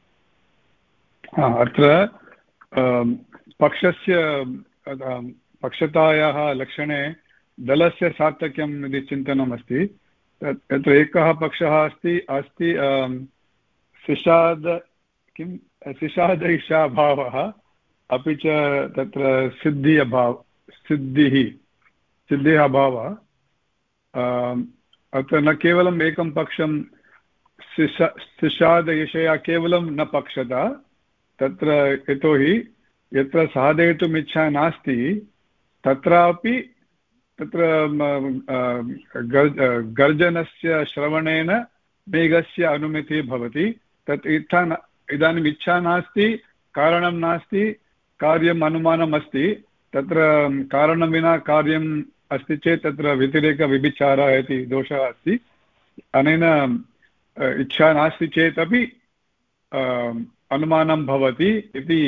अत्र पक्षस्य पक्षतायाः लक्षणे दलस्य सार्थक्यम् इति चिन्तनमस्ति। तत्र एकः पक्षः अस्ति अस्ति सिषाद किं सिषादैषाभावः, अपि च तत्र सिद्धि अभाव सिद्धिः सिद्धिः अभावः। अत्र न केवलम् एकं पक्षं सिषादयिषया केवलं न पक्षता, तत्र यतोहि यत्र साधयितुम् इच्छा नास्ति तत्रापि तत्र गर्जनस्य श्रवणेन मेघस्य अनुमतिः भवति। तत् इच्छा इदानीम् इच्छा नास्ति, कारणं नास्ति, कार्यम् अनुमानम् अस्ति। तत्र कारणं विना कार्यम् अस्ति चेत् तत्र व्यतिरेकव्यभिचारः इति दोषः अस्ति। अनेन इच्छा नास्ति चेत् अपि अनुमानं भवति इति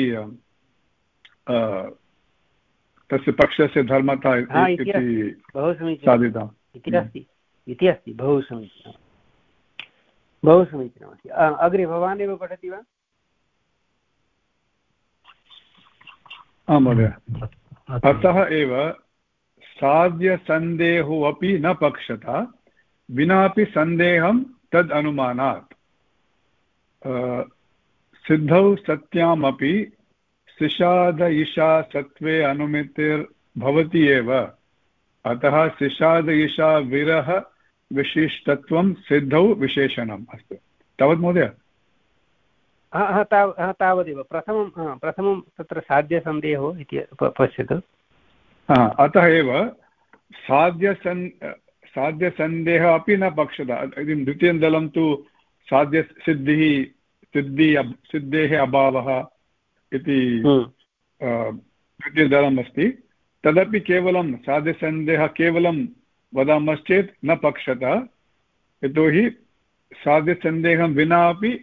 तस्य पक्षस्य धर्मता इति साधितम् इति अस्ति इति अस्ति। बहु समीचीनं, बहु समीचीनमस्ति। अग्रे भवान् एव पठति वा? आं महोदय। अतः एव साध्यसन्देहो अपि न पक्षता, विनापि सन्देहं तद् अनुमानात्। सिद्धौ सत्यामपि सिषाद ईशा सत्वे अनुमितिर्भवति एव। अतः सिषाद ईशा विरह विशिष्टत्वं सिद्धौ विशेषणम्। अस्तु, तावत् महोदय? तावदेव। प्रथमं प्रथमं तत्र साध्यसन्देहो इति पश्यतु। अतः एव साध्यसन् साध्यसन्देहः अपि न पक्षता। इति द्वितीयं दलं तु साध्यसिद्धिः सिद्धि सिद्धेः अभावः इति द्वितीयदलम् अस्ति। तदपि केवलं साध्यसन्देहः केवलं वदामश्चेत् न पक्षता, यतोहि साध्यसन्देहं विना अपि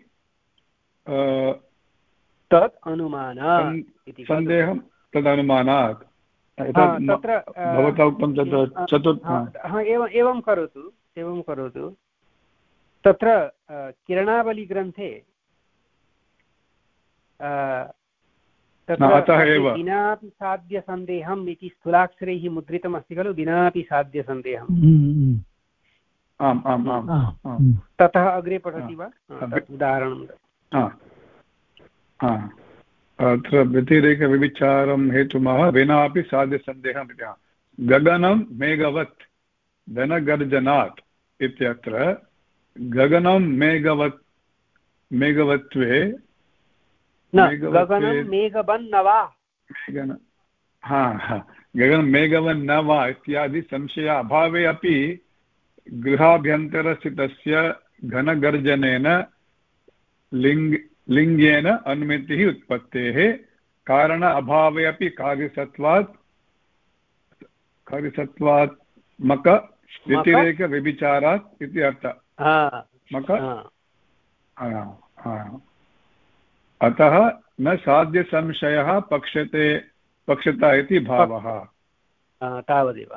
तत् अनुमानात् सन्देहं तदनुमानात्। तत्र भवता उक्तं तत्र चतुर्थ एवम् एवं करोतु एवं करोतु तत्र किरणावलिग्रन्थे अतः एव विनापि साध्यसन्देहम् इति स्थूलाक्षरैः मुद्रितमस्ति खलु विनापि साध्यसन्देहम् आम् आम् आम् ततः अग्रे पठति वा उदाहरणं अत्र व्यतिरेकव्यभिचारं हेतुमः विनापि साध्यसन्देहम् इति गगनं मेघवत् धनगर्जनात् इत्यत्र गगनं मेघवत् मेघवत्वे गगनं मेघवन् न वा हा हा गगनं मेघवन् न वा इत्यादि संशय अभावे अपि गृहाभ्यन्तरस्थितस्य घनगर्जनेन लिङ्ग लिङ्गेन अनुमितिः उत्पत्तेः कारण अभावे अपि कार्यसत्वात् कार्यसत्वात्मक व्यतिरेकव्यभिचारात् इति अर्थः मक अतः न साध्यसंशयः पक्षते पक्षता इति भावः तावदेव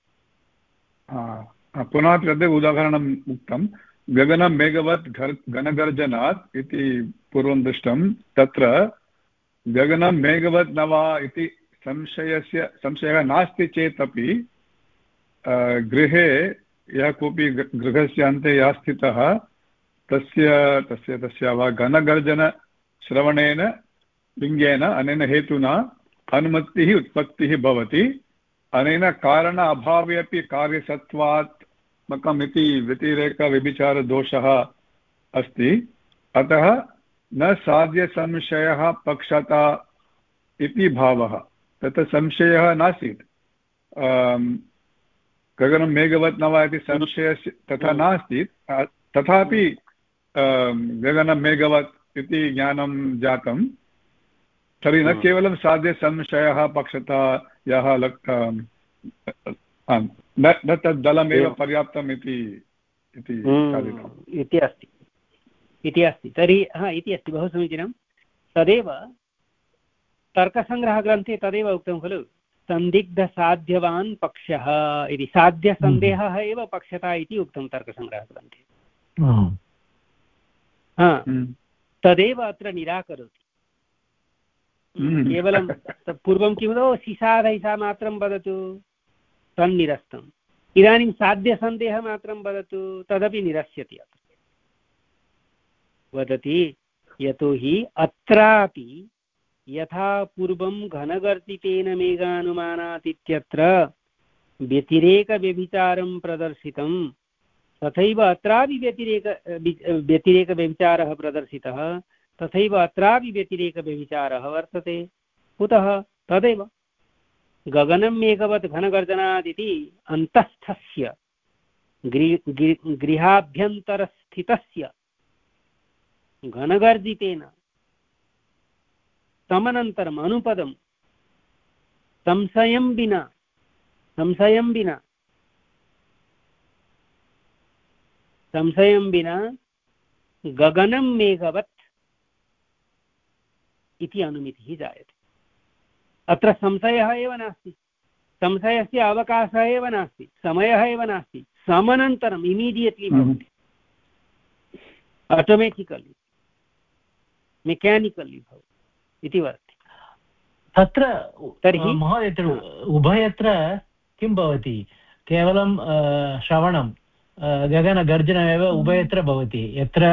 पुनः तद् उदाहरणम् उक्तं गगनं मेघवत् घनगर्जनात् इति पूर्वं दृष्टं तत्र गगनं मेघवत् न वा इति संशयस्य संशयः नास्ति चेत् अपि गृहे यः कोऽपि गृहस्य अन्ते यः स्थितः तस्य तस्य तस्य वा घनगर्जनश्रवणेन लिङ्गेन अनेन हेतुना अनुमतिः उत्पत्तिः भवति अनेन कारण अभावे अपि कार्यसत्वात्मकम् इति व्यतिरेकव्यभिचारदोषः अस्ति अतः न साध्यसंशयः पक्षता इति भावः तत्र संशयः नासीत् गगनं मेघवत् न वा इति संशयस्य तथा नास्ति तथापि गगनं मेघवत् इति ज्ञानं जातं तर्हि न केवलं साध्यसंशयः पक्षता यः न तद् दलमेव पर्याप्तम् इति इति अस्ति इति अस्ति तर्हि हा इति अस्ति बहु समीचीनं तदेव तर्कसङ्ग्रहग्रन्थे तदेव उक्तं खलु सन्दिग्धसाध्यवान् पक्षः इति साध्यसन्देहः एव पक्षता इति उक्तं तर्कसङ्ग्रहग्रन्थे हा तदेव अत्र निराकरोति केवलं पूर्वं किं वदो सिसाधैसा मात्रं वदतु तन्निरस्तम् इदानीं साध्यसन्देहमात्रं वदतु तदपि निरस्यति अत्र वदति यतोहि अत्रापि यथा पूर्वं घनगर्जितेन मेघानुमानात् इत्यत्र व्यतिरेकव्यभिचारं प्रदर्शितं तथैव अत्रापि व्यतिरेक व्यतिरेकव्यभिचारः प्रदर्शितः तथैव अत्रापि व्यतिरेकव्यभिचारः वर्तते कुतः तदेव गगनं मेघवत् घनगर्जनादिति अन्तःस्थस्य गृहाभ्यन्तरस्थितस्य घनगर्जितेन तमनन्तरम् अनुपदं संशयं विना संशयं विना संशयं विना गगनं मेघवत् इति अनुमितिः जायते अत्र संशयः एव नास्ति संशयस्य अवकाशः एव नास्ति समयः एव नास्ति समनन्तरम् इमीडियट्लि भवति ऑटोमेटिकली मेकानिकली भवति इति वर्तते तत्र तर्हि महोदय उभयत्र किं भवति केवलं श्रवणं गगनगर्जनमेव उभयत्र भवति यत्र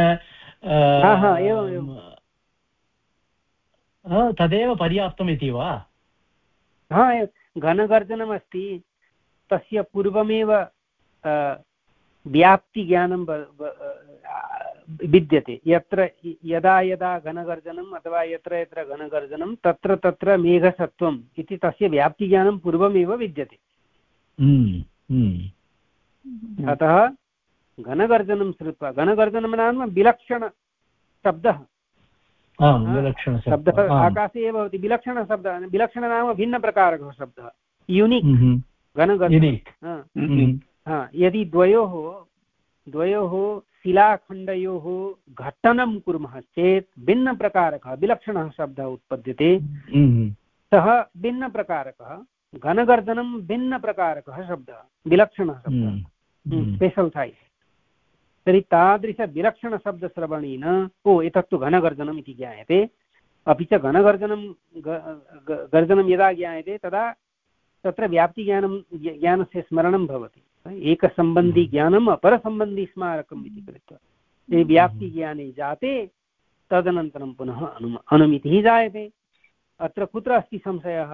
तदेव पर्याप्तम् इति वा हा घनगर्जनमस्ति तस्य पूर्वमेव व्याप्तिज्ञानं विद्यते यत्र यदा यदा घनगर्जनम् अथवा यत्र यत्र घनगर्जनं तत्र तत्र मेघसत्वम् इति तस्य व्याप्तिज्ञानं पूर्वमेव विद्यते अतः घनगर्जनं श्रुत्वा घनगर्जनं नाम विलक्षणशब्दः शब्दः आकाशे एव भवति विलक्षणशब्दः विलक्षण नाम भिन्नप्रकारकः शब्दः यूनिक् घनगर्जनं यदि द्वयोः द्वयोः शिलाखण्डयोः घट्टनं कुर्मः चेत् भिन्नप्रकारकः विलक्षणः शब्दः उत्पद्यते सः भिन्नप्रकारकः घनगर्दनं भिन्नप्रकारकः शब्दः, विलक्षणः शब्दः, स्पेशल् सैज्। तर्हि तादृशविलक्षणशब्दश्रवणेन ओ एतत्तु घनगर्दनम् इति ज्ञायते। अपि च घनगर्दनं गर्दनं यदा ज्ञायते तदा तत्र व्याप्तिज्ञानं ज्ञानस्य स्मरणं भवति। एकसम्बन्धिज्ञानम् अपरसम्बन्धि स्मारकम् इति कृत्वा ये व्याप्तिज्ञाने जाते तदनन्तरं पुनः अनु अनुमितिः जायते। अत्र कुत्र अस्ति संशयः?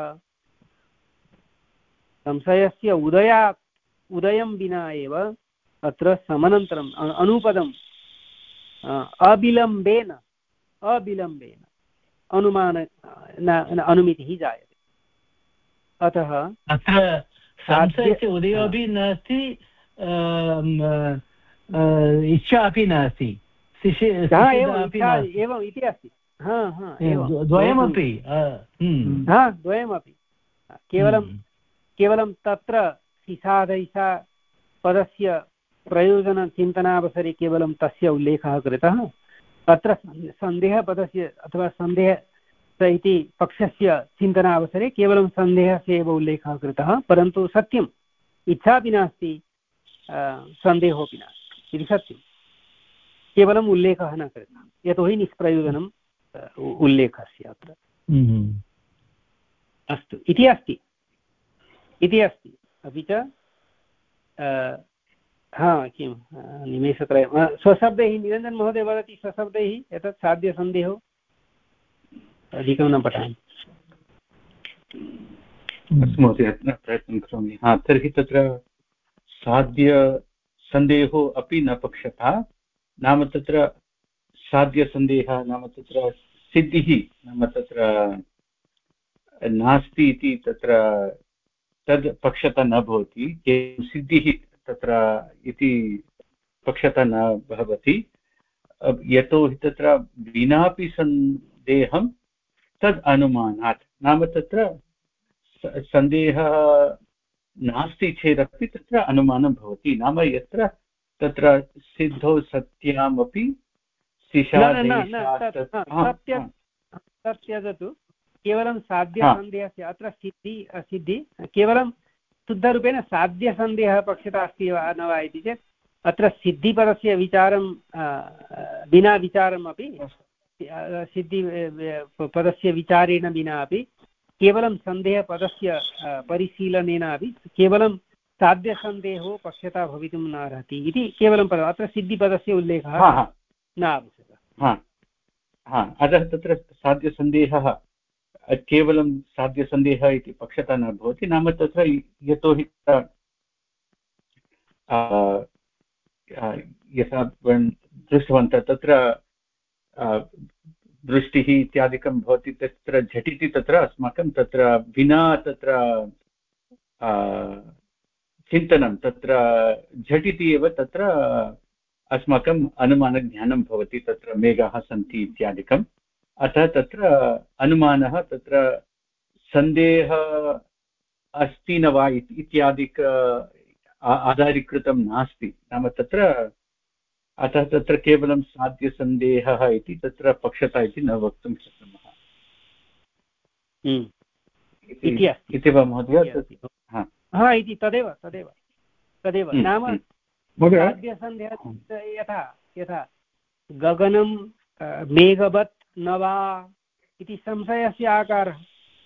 संशयस्य उदयात् उदयं विना एव अत्र समनन्तरम् अनुपदम् अविलम्बेन अविलम्बेन अनुमान अनुमितिः जायते। अतः अत्र संशयस्य उदयोपि नास्ति, इच्छा अपि नास्ति, एवम् इति अस्ति। द्वयमपि द्वयमपि केवलं केवलं तत्र सिसादैसा पदस्य प्रयोजनचिन्तनावसरे केवलं तस्य उल्लेखः कृतः। अत्र सन्देहपदस्य अथवा सन्देह इति पक्षस्य चिन्तनावसरे केवलं सन्देहस्य एव उल्लेखः कृतः, परन्तु सत्यम् इच्छापि नास्ति सन्देहोऽपि नास्ति इति सत्यं, केवलम् उल्लेखः न कृतः, यतोहि निष्प्रयोजनम् उल्लेखस्य अत्र। अस्तु इति अस्ति इति अस्ति। अपि च हा किं निमेषत्रयं स्वशब्दैः निरञ्जनमहोदय वदति, स्वशब्दैः एतत् साध्यसन्देहो अधिकं न पठामि। अस्तु महोदय, प्रयत्नं करोमि। हा, तर्हि तत्र साध्यसन्देहो अपि न पक्षतः, नाम तत्र साध्यसन्देहः नाम तत्र सिद्धिः नाम तत्र नास्ति इति तत्र तद् पक्षतः न भवति, सिद्धिः तत्र इति पक्षतः न भवति। यतोहि तत्र विनापि सन्देहं तद् अनुमानात्, नाम तत्र सन्देहः नास्ति चेदपि तत्र अनुमानं भवति। नाम यत्र तत्र सिद्धौ सत्यामपि त्यजतु, केवलं साध्यसन्देहस्य अत्र सिद्धि असिद्धि केवलं शुद्धरूपेण साध्यसन्देहः पक्षतः अस्ति वा न वा इति चेत् अत्र सिद्धिपदस्य विचारं विना विचारमपि सिद्धि पदस्य विचारेण विना अपि केवलं सन्देहपदस्य परिशीलनेन अपि केवलं साध्यसन्देहो पक्षतः भवितुं न अर्हति इति केवलं पदम्। अत्र सिद्धिपदस्य उल्लेखः न आवश्यकः। अतः तत्र साध्यसन्देहः केवलं साध्यसन्देहः इति पक्षतः न भवति। नाम तत्र यतोहि यथा दृष्टवन्तः तत्र दृष्टिः इत्यादिकं भवति, तत्र झटिति तत्र अस्माकं तत्र विना तत्र चिन्तनं तत्र झटिति एव तत्र अस्माकम् अनुमानज्ञानं भवति, तत्र मेघाः सन्ति इत्यादिकम्। अतः तत्र अनुमानः तत्र सन्देहः अस्ति न वा इत्यादिक आधारीकृतं नास्ति। नाम तत्र अतः तत्र केवलं साध्यसन्देहः इति तत्र पक्षतः इति न वक्तुं शक्नुमः इति वा महोदय? हा इति तदेव तदेव तदेव नाम साध्यसन्देहः यथा यथा गगनं मेघवत् न वा इति संशयस्य आकारः,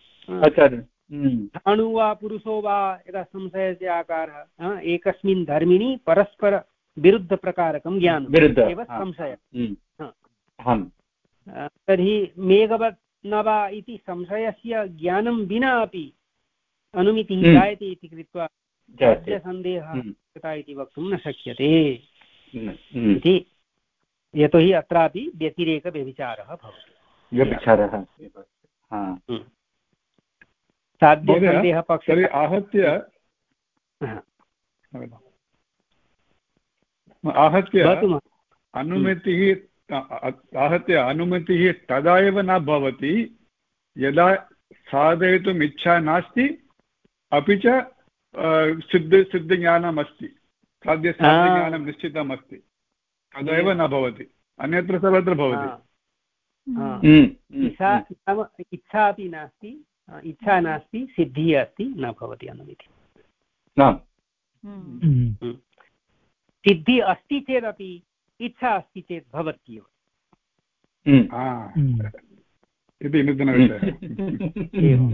अणु वा पुरुषो वा यदा संशयस्य आकारः, एकस्मिन् धर्मिणि परस्पर विरुद्धप्रकारकं ज्ञानम् एव संशयः। तर्हि मेघवत् न वा इति संशयस्य ज्ञानं विना अपि अनुमितिः जायते इति कृत्वा साध्यसन्देहः इति वक्तुं न शक्यते इति, यतोहि अत्रापि व्यतिरेकव्यभिचारः भवति। व्यभिचारः साध्यसन्देहपक्षे आहत्य आहत्य अनुमतिः आहत्य अनुमतिः तदा एव न भवति यदा साधयितुम् इच्छा नास्ति, अपि च सिद्ध सिद्धज्ञानम् अस्ति, साध्यसाध्यज्ञानं निश्चितम् अस्ति, तदा एव न भवति, अन्यत्र सर्वत्र भवति। इच्छा अपि नास्ति, इच्छा नास्ति सिद्धिः अस्ति न भवति अनुमितिः। आम् सिद्धिः अस्ति चेदपि इच्छा अस्ति चेत् भवत्येव इति नूतनविषयः। एवम्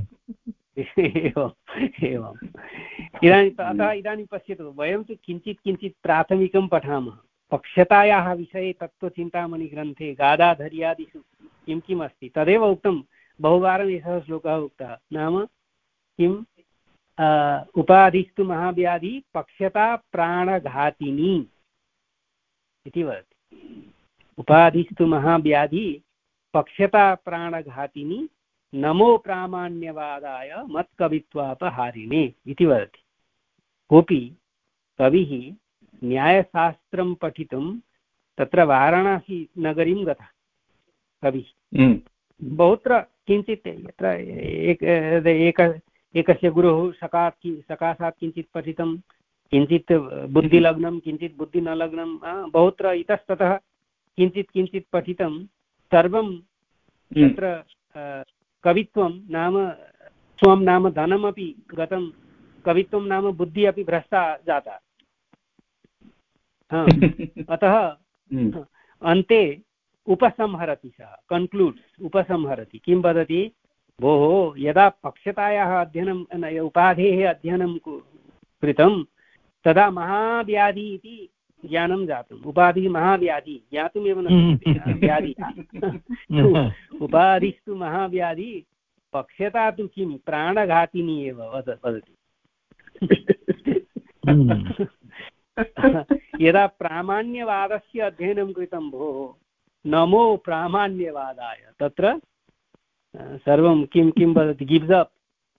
एवम् इदानीं अतः इदानीं पश्यतु वयं तु किञ्चित् किञ्चित् प्राथमिकं पठामः पक्षतायाः विषये तत्त्वचिन्तामणिग्रन्थे गादाधर्यादिषु किं किम् अस्ति तदेव उक्तं बहुवारम् एषः श्लोकः उक्तः नाम किम् उपाधिस्तु महाव्याधि पक्षता प्राणघातिनी इति वदति। उपाधिस्तु महाव्याधि पक्षता प्राणघातिनी नमो प्रामाण्यवादाय मत्कवित्वापहारिणे इति वदति। कोऽपि कविः न्यायशास्त्रं पठितुं तत्र वाराणसी नगरीं गतः कविः। बहुत्र किञ्चित् यत्र एक एक एकस्य गुरुः सकात् सकाशात् किञ्चित् पठितं किञ्चित् बुद्धिलग्नं किञ्चित् बुद्धि न लग्नं बहुत्र इतस्ततः किञ्चित् किञ्चित् पठितं सर्वं तत्र कवित्वं नाम स्वं नाम धनमपि गतं कवित्वं नाम बुद्धिः अपि भ्रष्टा जाता। अतः अन्ते उपसंहरति सः कन्क्लूड्स् उपसंहरति किं वदति भोः यदा पक्षतायाः अध्ययनं उपाधेः अध्ययनं कृतं तदा महाव्याधि इति ज्ञानं जातम्। उपाधिः महाव्याधि ज्ञातुमेव न शक्यते व्याधि उपाधिस्तु महाव्याधि पक्षता तु किं प्राणघातिनी एव वदति। यदा प्रामाण्यवादस्य अध्ययनं कृतं भोः नमो प्रामाण्यवादाय तत्र सर्वं किं किं वदति गिव्स् अप्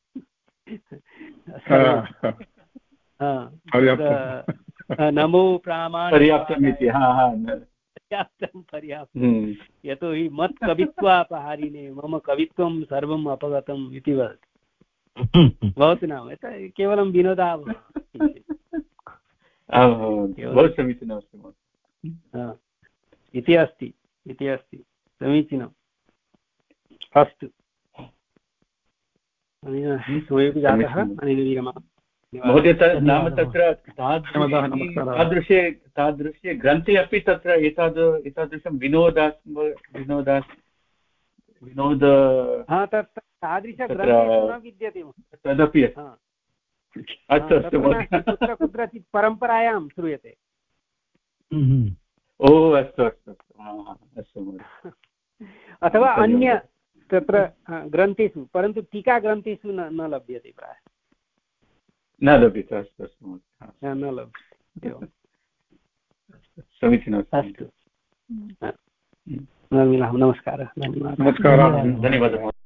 नमो पर्याप्तमिति पर्याप्तं पर्याप्तं यतोहि मत् कवित्वापहारिणे मम कवित्वं सर्वम् अपगतम् इति वदति। भवतु नाम केवलं विनोदः बहु समीचीनमस्ति इति अस्ति इति अस्ति समीचीनम् अस्तु सोऽपि जातः अनेन विरमामः। महोदय नाम तत्र तादृशे तादृशे ग्रन्थे अपि तत्र एताद एतादृशं विनोदा विनोदा विनोद तादृशग्रन्थेषु न विद्यते तदपि अस्तु अस्तु कुत्र कुत्रचित् परम्परायां श्रूयते। ओ अस्तु अस्तु अस्तु अथवा अन्य तत्र ग्रन्थेषु परन्तु टीकाग्रन्थेषु न न लभ्यते प्रायः न लभ्यते। अस्तु अस्तु न लभ्यते एवं समीचीनम् अस्तु मिलामः। नमस्कारः। नमस्कारः धन्यवादः।